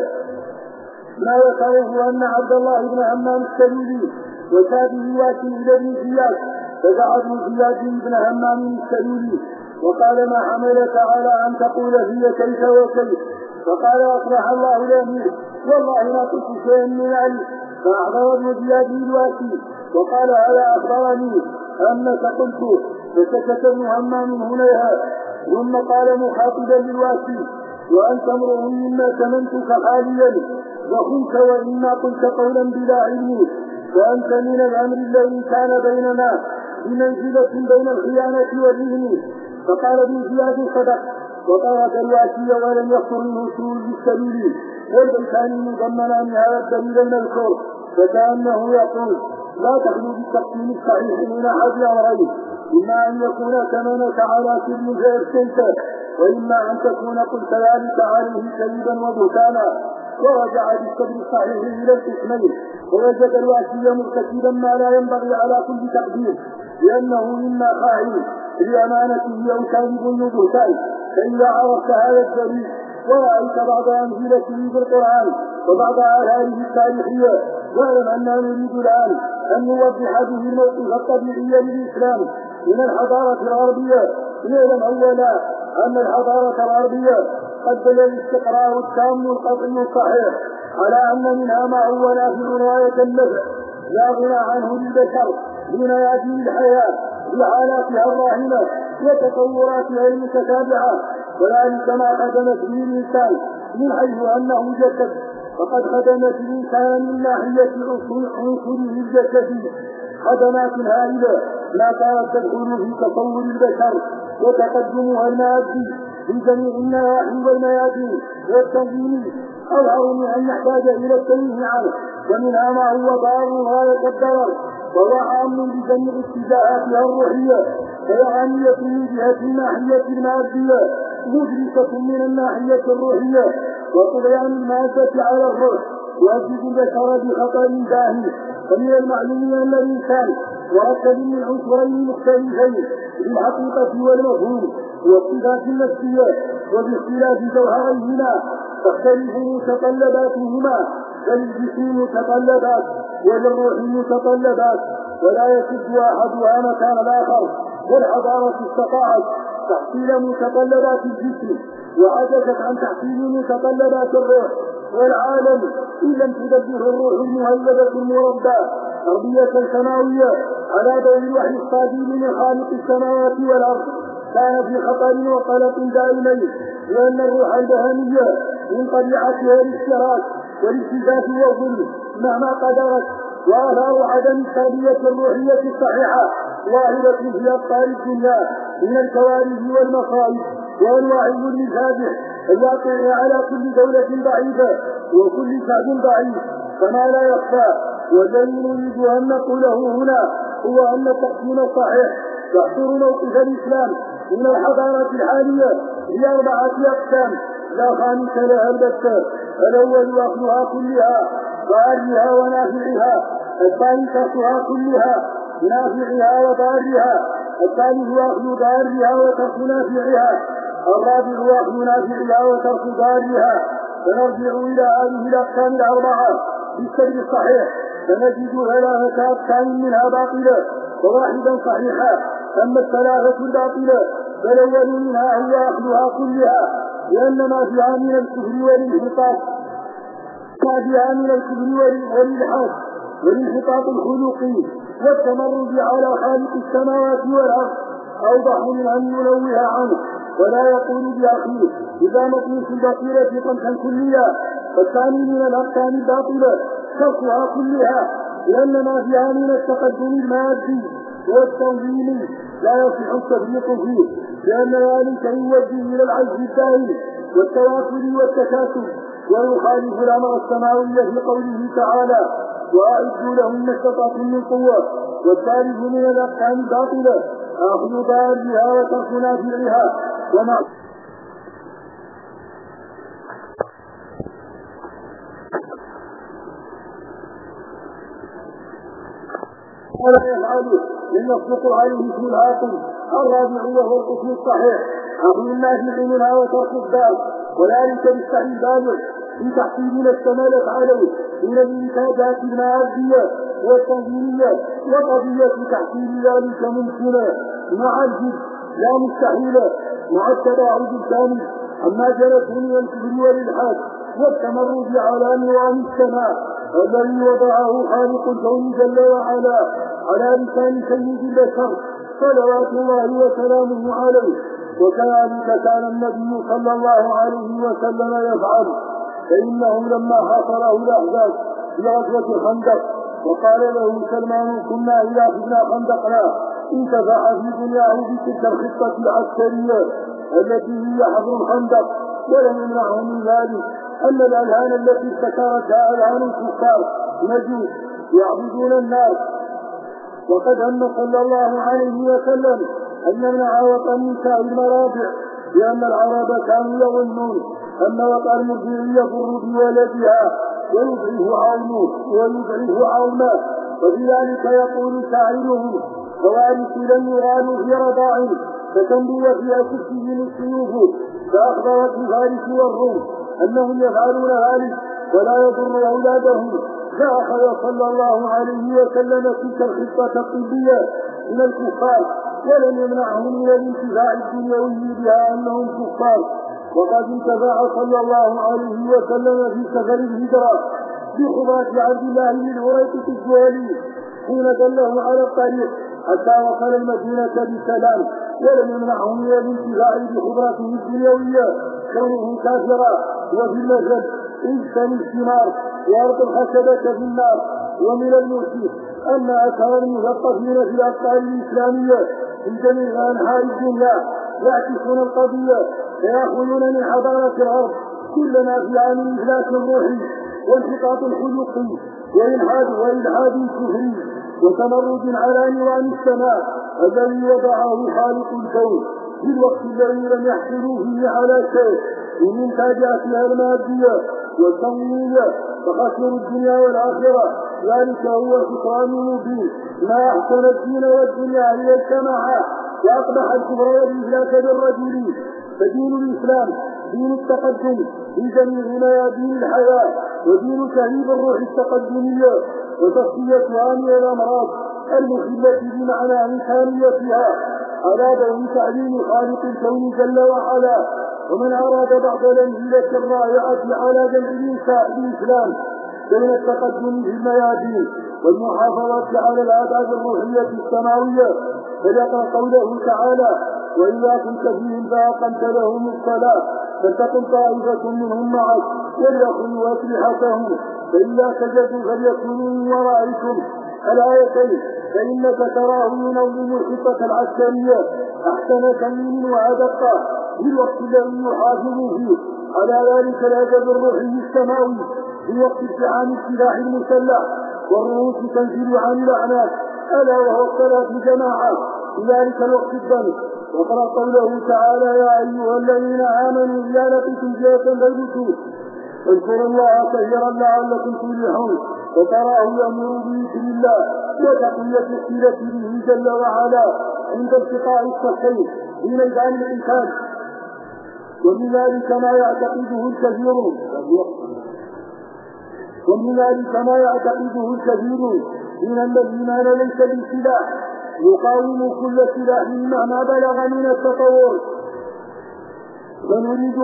[SPEAKER 2] ما ذكره أن عبد الله بن همام السلولي وتابعه واسم بن زياد فدعا ابن زياد بن همام السلولي وقال: ما حملك على أن تقول في كيف وكيف؟ فقال: أصلح الله الأمير، والله لا قلت شيئا من ذلك. فأحضر ابن زياد الواسي وقال: هذا أخبرني أنك قلت. فسكت ابن همام هنيها، ثم قال مخاطبا للواسي: وأنت امرؤ مما تمنتك حاليا وخنك، وإما قلت قولا بلا علم، وأنت من الأمر الذي كان بيننا بمنزلة بين الخيانة والإذن. فقال ابن زياد: صدق. وطرد الواسي ولم يخطر منه سوء بالسبيل، والبيتان مضمنان هذا الدليل المذكور، فكأنه يقول: لا تخلو بالتقسيم الصحيح من أحد أمرين: إما أن يكون ثمنك على سر فارسلته، وإما أن تكون قلت ذلك عليه كذبا وبهتانا. ورجع بالصبر الصحيح إلى القسمين، ووجد الواسي مرتكبا ما لا ينبغي على كل تقدير، لأنه مما خائن لأمانته أو كاذب وبهتان. فإذا عرفت هذا الدليل ورأيت بعض أمثلته في القرآن وبعض آثاره التاريخية، واعلم أننا نريد الآن أن نوضح به الموقف الطبيعي للإسلام من الحضارة الغربية. نعلم أولا أن الحضارة الغربية قد بلغ الاستقرار التام القطعي الصحيح على أن منها ما هو نافع غاية النفع لا غنى عنه للبشر حين يأتي الحياة بحالاتها الراهنة وتطوراتها المتتابعة، وذلك ما خدمت به الإنسان من حيث أنه جسد، فقد خدمت الإنسان من ناحية عنصره الجسدي خدمات هائلة لا كانت تدخل في تصور البشر وتقدمها المادي في جميع النواحي والميادين والتنظيم أظهر من أن يحتاج إلى التنويه عنه، ومنها ما هو ضار غاية الضرر وهو عام بجميع اتجاهاتها الروحية، فيعانية من جهة الناحية المادية مدركة من الناحية الروحية، وطغيان المادة على الروح يؤدي البشر بخطر باهي. فمن المعلوم أن الإنسان مركب من عنصرين مختلفين بالحقيقة والمفهوم والصفات النفسية، وباختلاف جوهريهما تختلف متطلباتهما، فللجسم متطلبات وللروح متطلبات ولا يسد أحدها مكان الآخر. والحضارة استطاعت تحصيل متطلبات الجسم وعجزت عن تحصيل متطلبات الروح، والعالم إن لم تدبره الروح المهيبة المربى تربية سماوية على ضوء الوحي الصادق من خالق السماوات والأرض كان في خطر وقلق دائمين، لأن الروح البهمية من طبيعتها الاشتراك والالتزاز والظلم مهما قدرت، وآثار عدم التربية الروحية الصحيحة ظاهرة في أبطال الدنيا من الكوارث والمصائب وأنواع المفاجع الواقع على كل دولة ضعيفة وكل شعب ضعيف كما لا يخفى. والذي نريد أن نقوله هنا هو أن التقسيم الصحيح يحصر موقف الإسلام من الحضارة الحالية ب4 أقسام لا خامس لها البتة. الأول أخذها كلها ضارها ونافعها، الثاني تركها كلها نافعها وضارها، الثالث أخذ ضارها وترك نافعها، الرابع أخذ نافعها وترك ضارها. فنرجع إلى هذه الأقسام 4 في السرد الصحيح فنجد 3 أقسام منها باطلة وواحدا صحيحا. أما 3 الباطلة فالأول منها هو أخذها كلها، لأن ما فيها من الكفر والانحطاط والانحطاط الخلقي والتمرد على خالق السماوات والأرض أوضح من أن ينوه عنه ولا يقول بأخيه إذا مقيس البصيرة قمحا كليا. فالثاني من الأقسام الباطلة شرطها كلها، لأن ما فيها من التقدم المادي والتنظيم لا يصح التفريط فيه، لأن ذلك يوجه إلى العجز الدائم والتواصل والتكاثر، ويخالف الأمر السماوي في قوله تعالى وأعدوا لهم ما استطعتم من قوة. والثالث من الأقسام الباطلة أخذ ضارها وترك نافعها ولا يفعله إن يصدق عليه في العاقل. الرابع وهو القسم الصحيح أخذ النافع منها وترك الضار، وذلك بالسعي البالغ في تحصيل ما اشتملت عليه من الإنتاجات المادية والتنظيمية، وقضية تحصيل ذلك ممكنة مع الجد لا مستحيلة مع التباعد الكامل أما جلته من الكبر والإلحاد والتمرد على نظام السماء الذي وضعه خالق الكون جل وعلا على لسان سيد البشر صلوات الله وسلامه عليه. وكذلك كان النبي صلى الله عليه وسلم يفعل، فإنه لما حاصره الأحزاب في غزوة الخندق وقال له سلمان كنا إذا خذنا خندقنا انتفع في دنياه بتلك الخطة العسكرية التي هي حفر الخندق، ولم يمنعه من ذلك أن الأذهان التي ابتكرتها أذهان الكفار مجوس يعبدون الناس. وقد هم صلى الله عليه وسلم أن يمنع وطن نساء المرابع، لأن العرب كانوا يظنون أن وطن المرضع يضر بولدها ويضعف عونه، وبذلك يقول شاعرهم خوارث لم يغالوا في رضاع فتنبو في أكفهم السيوف. فأخبرت بفارس والروم أنهم يفعلون ذلك ولا يضر أولادهم، فأخذ صلى الله عليه وسلم تلك الخطة الطبية من الكفار ولم يمنعهم من الانتفاع الدنيوي بها أنهم كفار، وقد انتفع صلى الله عليه وسلم في سفر الهجرة بخبرة عبد الله بن هريرة الجهلي حين دله على الطريق حتى وصل المدينة بسلام، ولم يمنعه من الانتفاع بخبرته الدنيوية كونه كافرا. وفي المسجد اجتني الثمار وارض الحسبة في النار. ومن المؤسف أن أكثر المثقفين في الأقطار الإسلامية في جميع أنحاء الدنيا يعكسون القضية فيأخذون من حضارة الأرض كل ما في عن إفلاس الروحي وانحطاط الخلقي وإلحاد كفري وتمرد على نظام السماء الذي وضعه خالق الكون في الوقت الذي لم يحصلوا فيه على شيء من منتجاتها المادية والتمويلية، فخسروا الدنيا والآخرة. ذلك هو الخسران المبين. ما أحسن الدين والدنيا هي اجتمعا وأقبح الكفر والإفلاس بالرجل. فدين الإسلام دين التقدم في جميع ميادين الحياة، ودين تهذيب الروح التقدمية وتصفيتها من الأمراض المخلة بمعنى إنسانيتها على ضوء تعليم خالق الكون جل وعلا. ومن أراد بعض الأمثلة الرائعة على جمع الإسلام بين التقدم في الميادين والمحافظة على الآداب الروحية السماوية فليقرأ قوله تعالى: وإذا كنت فيهم فأقمت لهم الصلاة فلتكن طائفة منهم معك وليأخذوا أسلحتهم فإذا سجدوا فليكونوا من ورائكم الآيتين. فإنك تراه ينظم الخطة العسكرية أحسن تميم وأدق في الوقت الذي يحافظ فيه على ذلك الأدب الروحي السماوي في وقت ازدحام السلاح المسلح والرؤوس تنزل عن الأعناق، ألا وهو الصلاة جماعة في ذلك الوقت الضنك. وقرأ قوله تعالى: يا أيها الذين آمنوا إذا لقيتم فئة فاثبتوا واذكروا الله كثيرا لعلكم تفلحون. وتراه يأمر بذكر الله وتقوية الصلة به جل وعلا عند التقاء الصفين في ميدان القتال. ومن ذلك ما يعتقده الكثير من أن الإيمان ليس بالسلاح يقاوم كل سلاح مهما بلغ من التطور. ونريد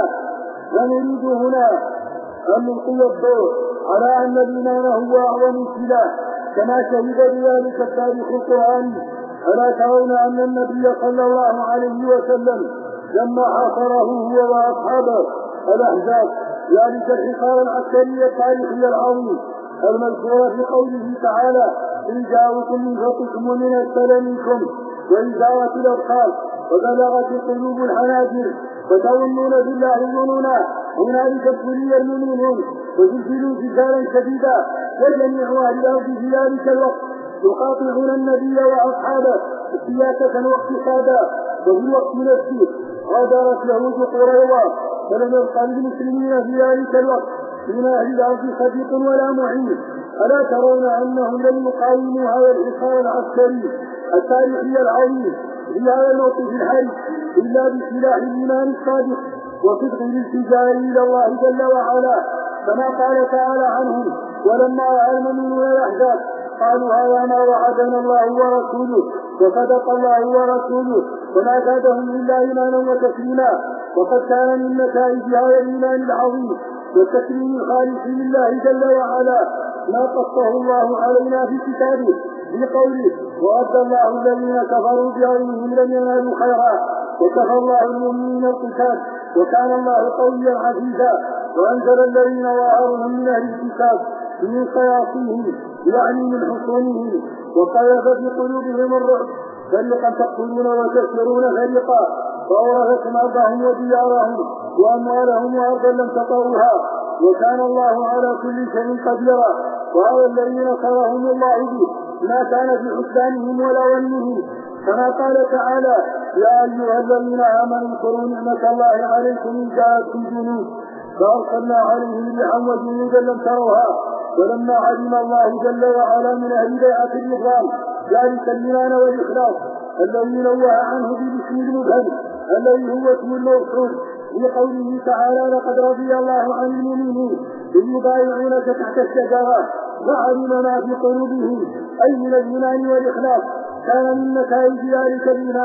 [SPEAKER 2] هنا أن نلقي الضوء على أن الإيمان هو أعظم سلاح كما شهد بذلك التاريخ القرآني. ألا ترون أن النبي صلى الله عليه وسلم لما حاصره هو وأصحابه الأحزاب ذلك الحصار العسكري التاريخي العظيم المذكور في قوله تعالى: إن جاءوكم من فوقكم ومن أسفل منكم وإن زاغت الأبصار وبلغت القلوب الحناجر فتظنون بالله الظنونا هنالك ابتلي المؤمنون وزلزلوا زلزالا شديدا. وجميع أهل الأرض في ذلك الوقت يقاطعون النبي وأصحابه سياسة واقتصادا. وفي الوقت نفسه غادرت يهود قريظة فلم يبقى للمسلمين في ذلك الوقت من أهل الأرض صديق ولا معين. ألا ترون أنهم لم يقاوموا هذا الحصار العسكري التاريخي العظيم في هذا الموقف الحرج إلا بسلاح الإيمان الصادق وصدق الالتجاء إلى الله جل وعلا، كما قال تعالى عنهم: ولما رأى المؤمنون الأحزاب قالوا هذا ما وعدنا الله ورسوله وصدق الله ورسوله وما زادهم إلا إيمانا وتسليما. وقد كان من نتائج هذا الإيمان العظيم والتسليم الخالص لله جل وعلا ما قصه الله علينا في كتابه في قوله: وأدى الله الذين كفروا بعلمهم لم ينالوا خيرا وكفى الله المؤمنين القتال وكان الله قويا عزيزا. وأنزل الذين ظاهرهم من أهل الكتاب من صياصيهم يعني من حصونهم وقذف في قلوبهم الرعب فريقا تقتلون وتسرون فريقا فأورثكم أرضهم وديارهم وأموالهم وأرضا لم تطئوها وكان الله على كل شيء قديرا. وهذا الذي نصرهم الله به ما كان في حسبانهم ولا ظنهم، كما قال تعالى: يا أيها الذين آمنوا اذكروا نعمة الله عليكم إن جاءتكم جنود فأرسلنا عليهم ريحا وجنودا لم تروها. ولما علم الله جل وعلا من أهل بيعة الإسلام ذلك الإيمان والإخلاص الذي نوه عنه بالاسم المبهم الذي هو اسم الموصول في قوله تعالى: لقد رضي الله عن المؤمنين إذ يبايعونك تحت الشجرة وعلم ما في قلوبهم أي من الإيمان والإخلاص كان من نتائج ذلك الإيمان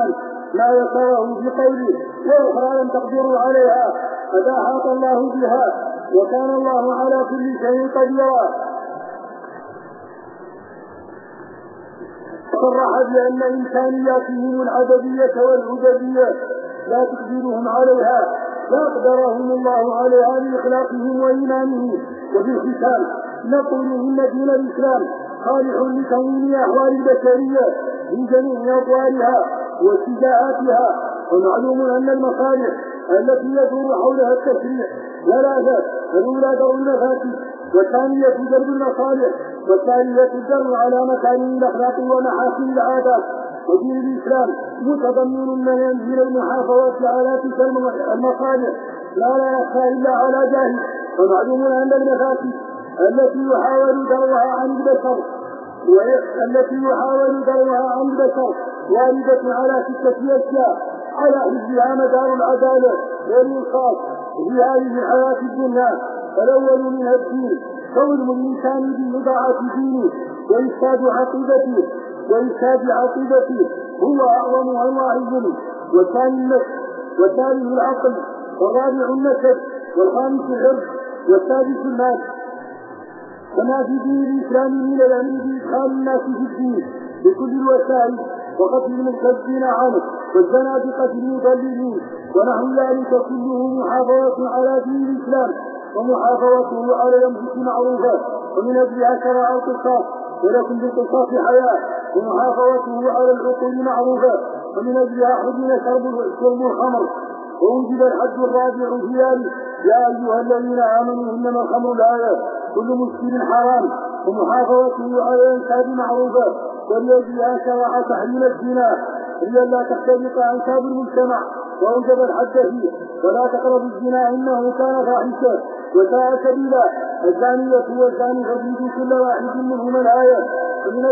[SPEAKER 2] ما ذكره بقوله وأخرى لم تقدروا عليها قد أحاط الله بها وكان الله على كل شيء قديرا. صرح بأن إمكانياتهم العددية والعددية لا تقدرهم عليها فأقدرهم الله عليها بإخلاقهم وإيمانهم. وفي الختام نقول إن دين الإسلام صالح لتنظيم أحوال البشرية في جميع أطوارها واتجاهاتها. ومعلوم أن المصالح التي يدور حولها التشريع ثلاثة: الأولى درء المفاسد، والثانية جلب المصالح، والثالثة الدر على مكارم الأخلاق ومحاسن العادات. ودين الإسلام متضمن من المحافظة على تلك المصالح لا يخفى إلا على جاهل. ومعلوم أن المفاسد التي يحاول درها عن البشر واردة على 6 أشياء على حفظها مدار العدالة والإنصاف في هذه الحياة الدنيا. الأول منها الدين، كون الإنسان بإضاعة دينه وإفساد عقيدته هو أعظم أنواع الظلم. والثاني النفس، والثالث العقل، والرابع النسب، والخامس العرض، والسادس المال. كما في دين الإسلام من الأمر بإدخال الناس في الدين بكل الوسائل وقتل المرتدين عنه والزنادقة المضللين ونحو ذلك كله محافظة على دين الإسلام ومحافظته على الأنفس معروفة. ومن أجلها شرع القصاص ولكم بالقصاص حياة، ومحافظته على العقول معروفة. ومن أجلها حرم شرب الخمر ووجد الحد الرابع في ذلك: يا أيها الذين آمنوا إنما الخمر الآية كل مسكر حرام، ومحافظته على الأنساب معروفة. ولأجلها شرع تحريم الزنا لئلا تختلط أنساب المجتمع وأوجب الحد فيه: ولا تقربوا الزنا إنه كان فاحشة وساء سبيلا. الزانية والزاني فاجلدوا كل واحد منهما الآية. ومن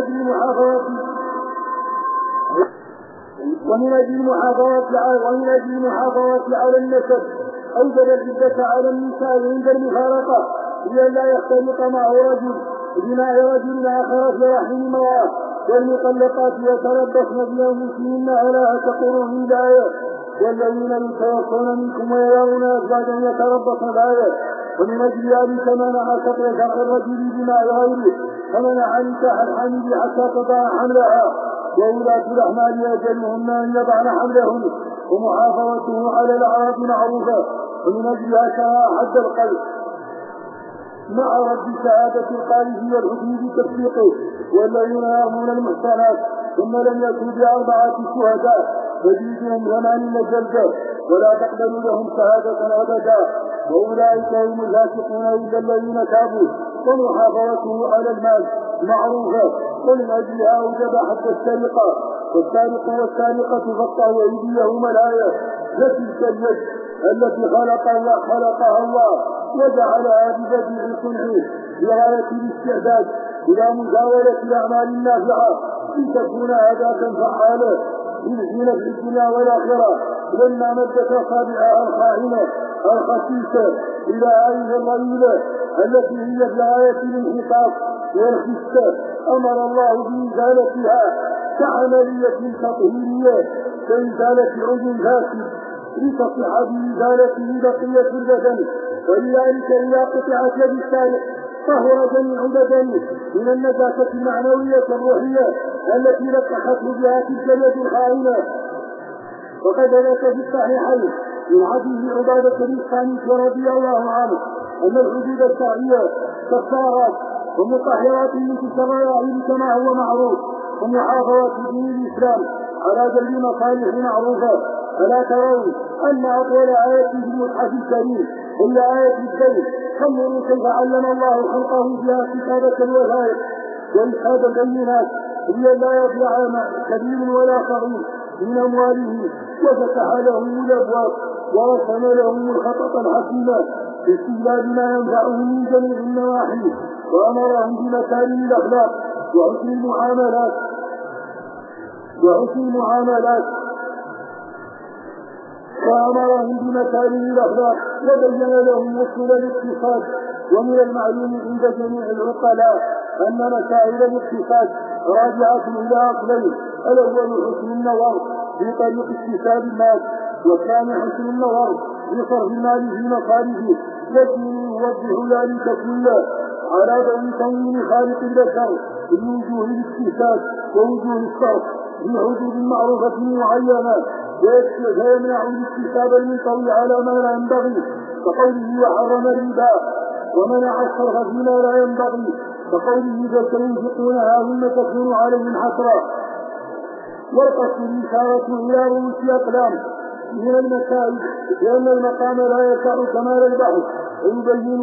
[SPEAKER 2] أجل المحافظة على النسب أوجب العدة على النساء عند المفارقة لئلا يختلط معه رجل بناء رجل آخر في رحم امرأة. والمطلقات يتربصن بأنفسهن ثلاثة قرون الآية. والذين يتوفون منكم ويذرون أزواجا يتربصن الآية. ومن أجل ذلك منع سطر شرع الرجل بما غيره، فمنع نكاح الحامل حتى تضع حملها، وولاة الأحمال أجلهن أن يضعن حملهن، ومحافظته على الأعراض معروفة. ومن أجلها شرع حد القذف مع رد شهادة القاذف والحكم بتصديقه. والذين يرمون المحصنات ثم لم يأتوا ب4 شهداء فجلدوهم 80 جلدة ولا تقبلوا لهم شهادة أبدا، وأولئك هم الفاسقون إلا الذين تابوا. ومحافظته على المال معروفة. ومن أجلها أوجب حد السرقة، والسارق والسارقة فاقطعوا أيديهما الآية. فتلك اليد التي خلقها الله وجعلها ببديع صنعه بغاية الاستعداد إلى مزاولة الأعمال النافعة لتكون أداة فعالة للزينة في الدنيا والآخرة. لما مدت أصابعها الخائنة الخسيسة إلى هذه الرذيلة التي هي في غاية الانحطاط والخسة أمر الله بإزالتها كعملية تطهيرية كإزالة عضو فاسد لتصح بإزالته بقية البدن. ولذلك إذا قطعت يد السارق طهر جميع بدنه من النجاسة المعنوية الروحية التي لقحته بها تلك اليد الخائنة. وقد ثبت في الصحيحين من حديث عبادة بن الصامت رضي الله عنه أن الحدود الشرعية كفارات ومطهرات من تلك الرذائل كما هو معروف. ومحافظة دين الإسلام على جلب مصالح معروفة. ألا ترون أن أطول آية في المصحف الكريم هي آية الدين؟ انظروا كيف علم الله خلقه فيها كتابة الوثائق وإشهاد البينات لئلا يضيع كبير ولا صغير من أموالهم، وفتح لهم الأبواب ورسم لهم الخطط الحكيمة في استجلاب ما ينفعهم من جميع النواحي، وأمرهم بمكارم الأخلاق وحسن المعاملات وبين لهم وصول الاقتصاد. ومن المعلوم عند جميع العقلاء أن مسائل الاقتصاد راجعة إلى أصلين: الأول حسن النظر في طريق اكتساب الناس، والثاني حسن النظر في صرف المال في مصارفه. والدين يوضح ذلك كله على ضوء تنوين خالق البشر بوجوه الاكتساب ووجوه الصرف في حدود معروفة معينة، فيمنع الاكتساب المنطوي على ما لا ينبغي كقوله وحرم الربا، ومنع الصرف فيما لا ينبغي كقوله فسينفقونها ثم تكون عليهم حسرة. والقصد الإشارة إلى رؤوس أقلام من المسائل، لأن المقام لا يسع كمال البحث، وتبين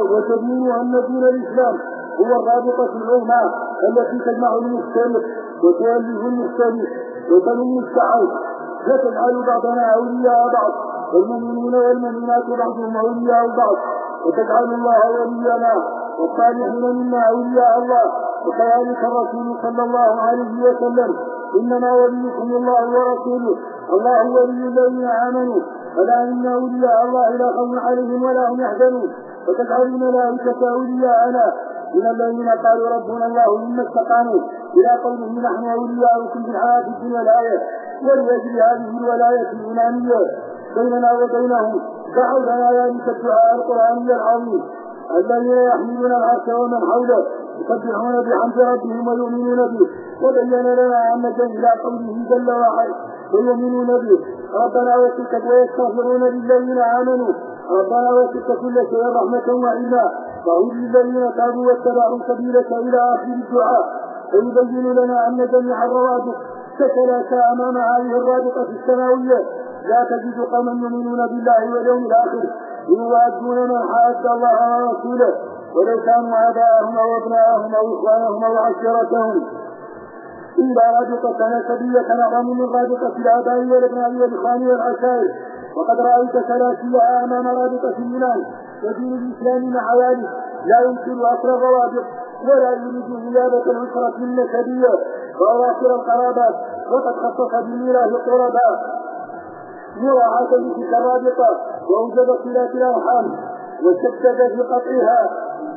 [SPEAKER 2] أن دين الإسلام هو الرابطة العظمى التي تجمع المختلف وتؤلف المختلف وتلم السعي، فتجعل بعضنا أولياء بعض، والمؤمنون والمؤمنات بعضهم أولياء بعض، وتجعل الله ولينا والصالحين منا أولياء الله. وكذلك الرسول صلى الله عليه وسلم: إنما وليكم الله ورسوله، الله ولي الذين آمنوا، ألا إن أولياء الله لا خوف عليهم ولا هم يحزنون. وتجعل الملائكة أولياءنا من الذين قالوا ربنا الله ثم استقاموا إلى قوله نحن أولياؤكم في الحياة الدنيا الآية. ولأجل هذه الولاية الإيمانية بيننا وبينهم دعونا ذلك الدعاء القرآني العظيم: الذين يحملون العرش ومن حوله يسبحون بحمد ربهم ويؤمنون به. وبين لنا أن إلى قوله جل وعلا: ويؤمنون به ربنا وسعت ويستغفرون للذين آمنوا ربنا وسعت كل شيء رحمة وعلما فاغفر للذين تابوا واتبعوا سبيلك إلى آخر الدعاء. فيبين لنا أن جميع الروابط تتلاشى أمام هذه الرابطة السماوية. لا تجد قوما يؤمنون بالله واليوم الآخر يوادون من حاد الله ورسوله ولو كانوا آباءهم أو أبناءهم أو إخوانهم أو عشيرتهم إلا رابطة نسبية أعظم من رابطة الآباء والأبناء والإخوان والعشائر. وقد رأيت تلاشيها أمام رابطة الإيمان ودين الإسلام. مع ذلك لا يمكن أصل الروابط ولا يريد زيادة الأسرة النسبية وأواخر القرابات. وقد خصص بالميراث القرباء مراعاة لتلك الرابطة وأوجب صلات الأرحام وشدد في قطعها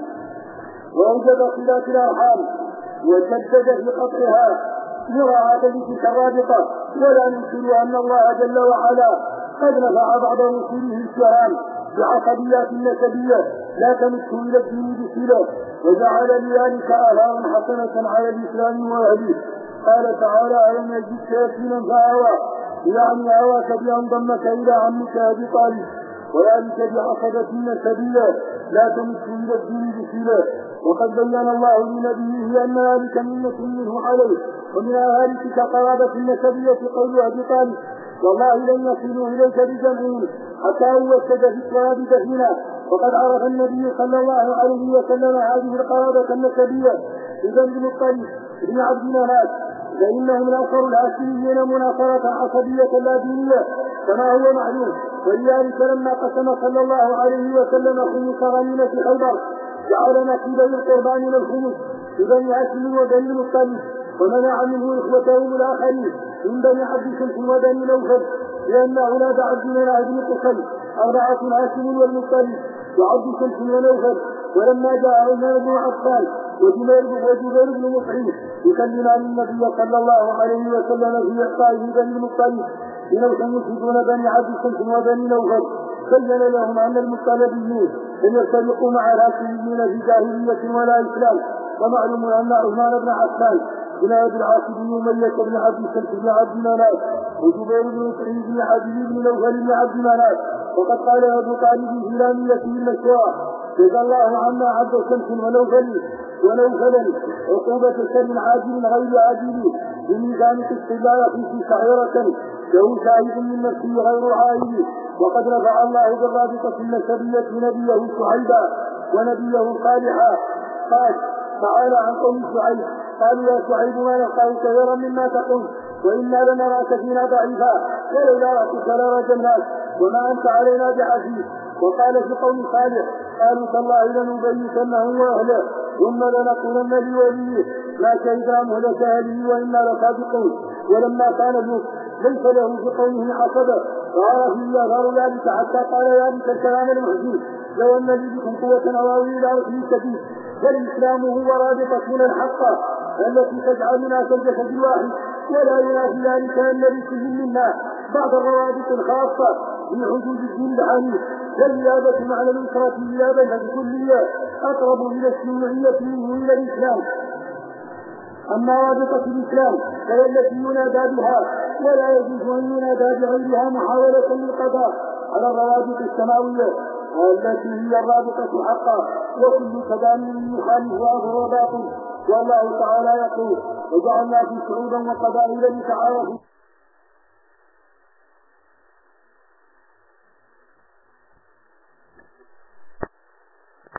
[SPEAKER 2] مراعاة لتلك الرابطة. ولا ننكر أن الله جل وعلا قد نفع بعض رسوله الكرام بعصبيات نسبية لا تمت إلى الدين بصلة، وجعل لذلك آثارا حسنة على الإسلام وأهله. قال تعالى: ألم يجدك يتيما فآوى، يعني آواك بأن ضمك إلى عمك أبي طالب، وذلك بعصبة نسبية لا تمت إلى الدين بصلة. وقد بين الله لنبيه أن ذلك منة منه عليه، ومن ذلك كقرابة النسبية قول أبي طالب: والله لن يصلوا إليك بجمعهم حتى يوسد في التراب دفنا. وقد عرف النبي صلى الله عليه وسلم هذه القرابة النسبية ببني المطلب بن عبد مناف، فإنهم ناصروا الهاشميين مناصرة عصبية لا دينية كما هو معلوم. ولذلك لما قسم صلى الله عليه وسلم خمس غنيمة خيبر جعل نصيبي القربان من الخمس ببني هاشم وبني المطلب، ومنع منه إخوتهم الآخرين من بني عبد شمس وبني نوفل، لأن أولاد عبد مناف بن قصي 4 هاشم والمطلب وعبد شمس ونوفل. ولما جاء عثمان بن عفان وجبير بن مطعم يكلمان النبي صلى الله عليه وسلم في إحصائه بني المطلب بنوفل يفيدون بني عبد شمس وبني نوفل، بين لهم أن المطلبيين لم يفترقوا مع الهاشميين في جاهلية ولا إسلام. ومعلوم أن عثمان بن عفان بن أبي العاص بن أمية بن عبد شمس بن عبد مناف وجبير بن مطعم بن عدي بن نوفل بن عبد مناف. وقد قال أبو طالب في لاميته المشروع: جزى الله عنا عبد شمس ونوفل عقوبة شر عاجل غير عاجل بميزان قسط لا يخيف شعيرة له شاهد من نفسه غير عائل. وقد رفع الله بالرابطة النسبية نبيه شعيبا ونبيه صالحا. قال تعالى عن قوم شعيب: قالوا يا شعيب ما نلقاه كثيرا مما تقول وإنا لنراك فينا ضعيفا ولولا رأتك لرجمناك وما أنت علينا بعزيز. وقال في قوم صالح: قالوا تالله لنبيتنه وأهله ثم لنقولن لوليه ما شهدنا مهلك أهله وإنا لصادقون. ولما كان لوط ليس له في قومه عصبة فعرف يظهر ذلك حتى قال ذلك الكلام المحزين: لو أن لي بكم قوة أو آوي إلى ركن شديد. فالإسلام هو رابطتنا الحقة التي تجعلنا كالجسد الواحد ولا ينافي ذلك أن لكل منا بعض الروابط الخاصة بحدود الدين الحنيف، والإجابة على الأسرة إجابة كلية أقرب إلى الشيوعية منه إلى الإسلام. أما رابطة الإسلام فهي التي ينادى بها، ولا يجوز أن ينادى بغيرها محاولة للقضاء على الروابط السماوية والتي هي الرابطة حقا، وكل تدامن يخالفها فهو باطل. والله تعالى يقول: وجعلنا في شعوبا وقبائل لتعارفوا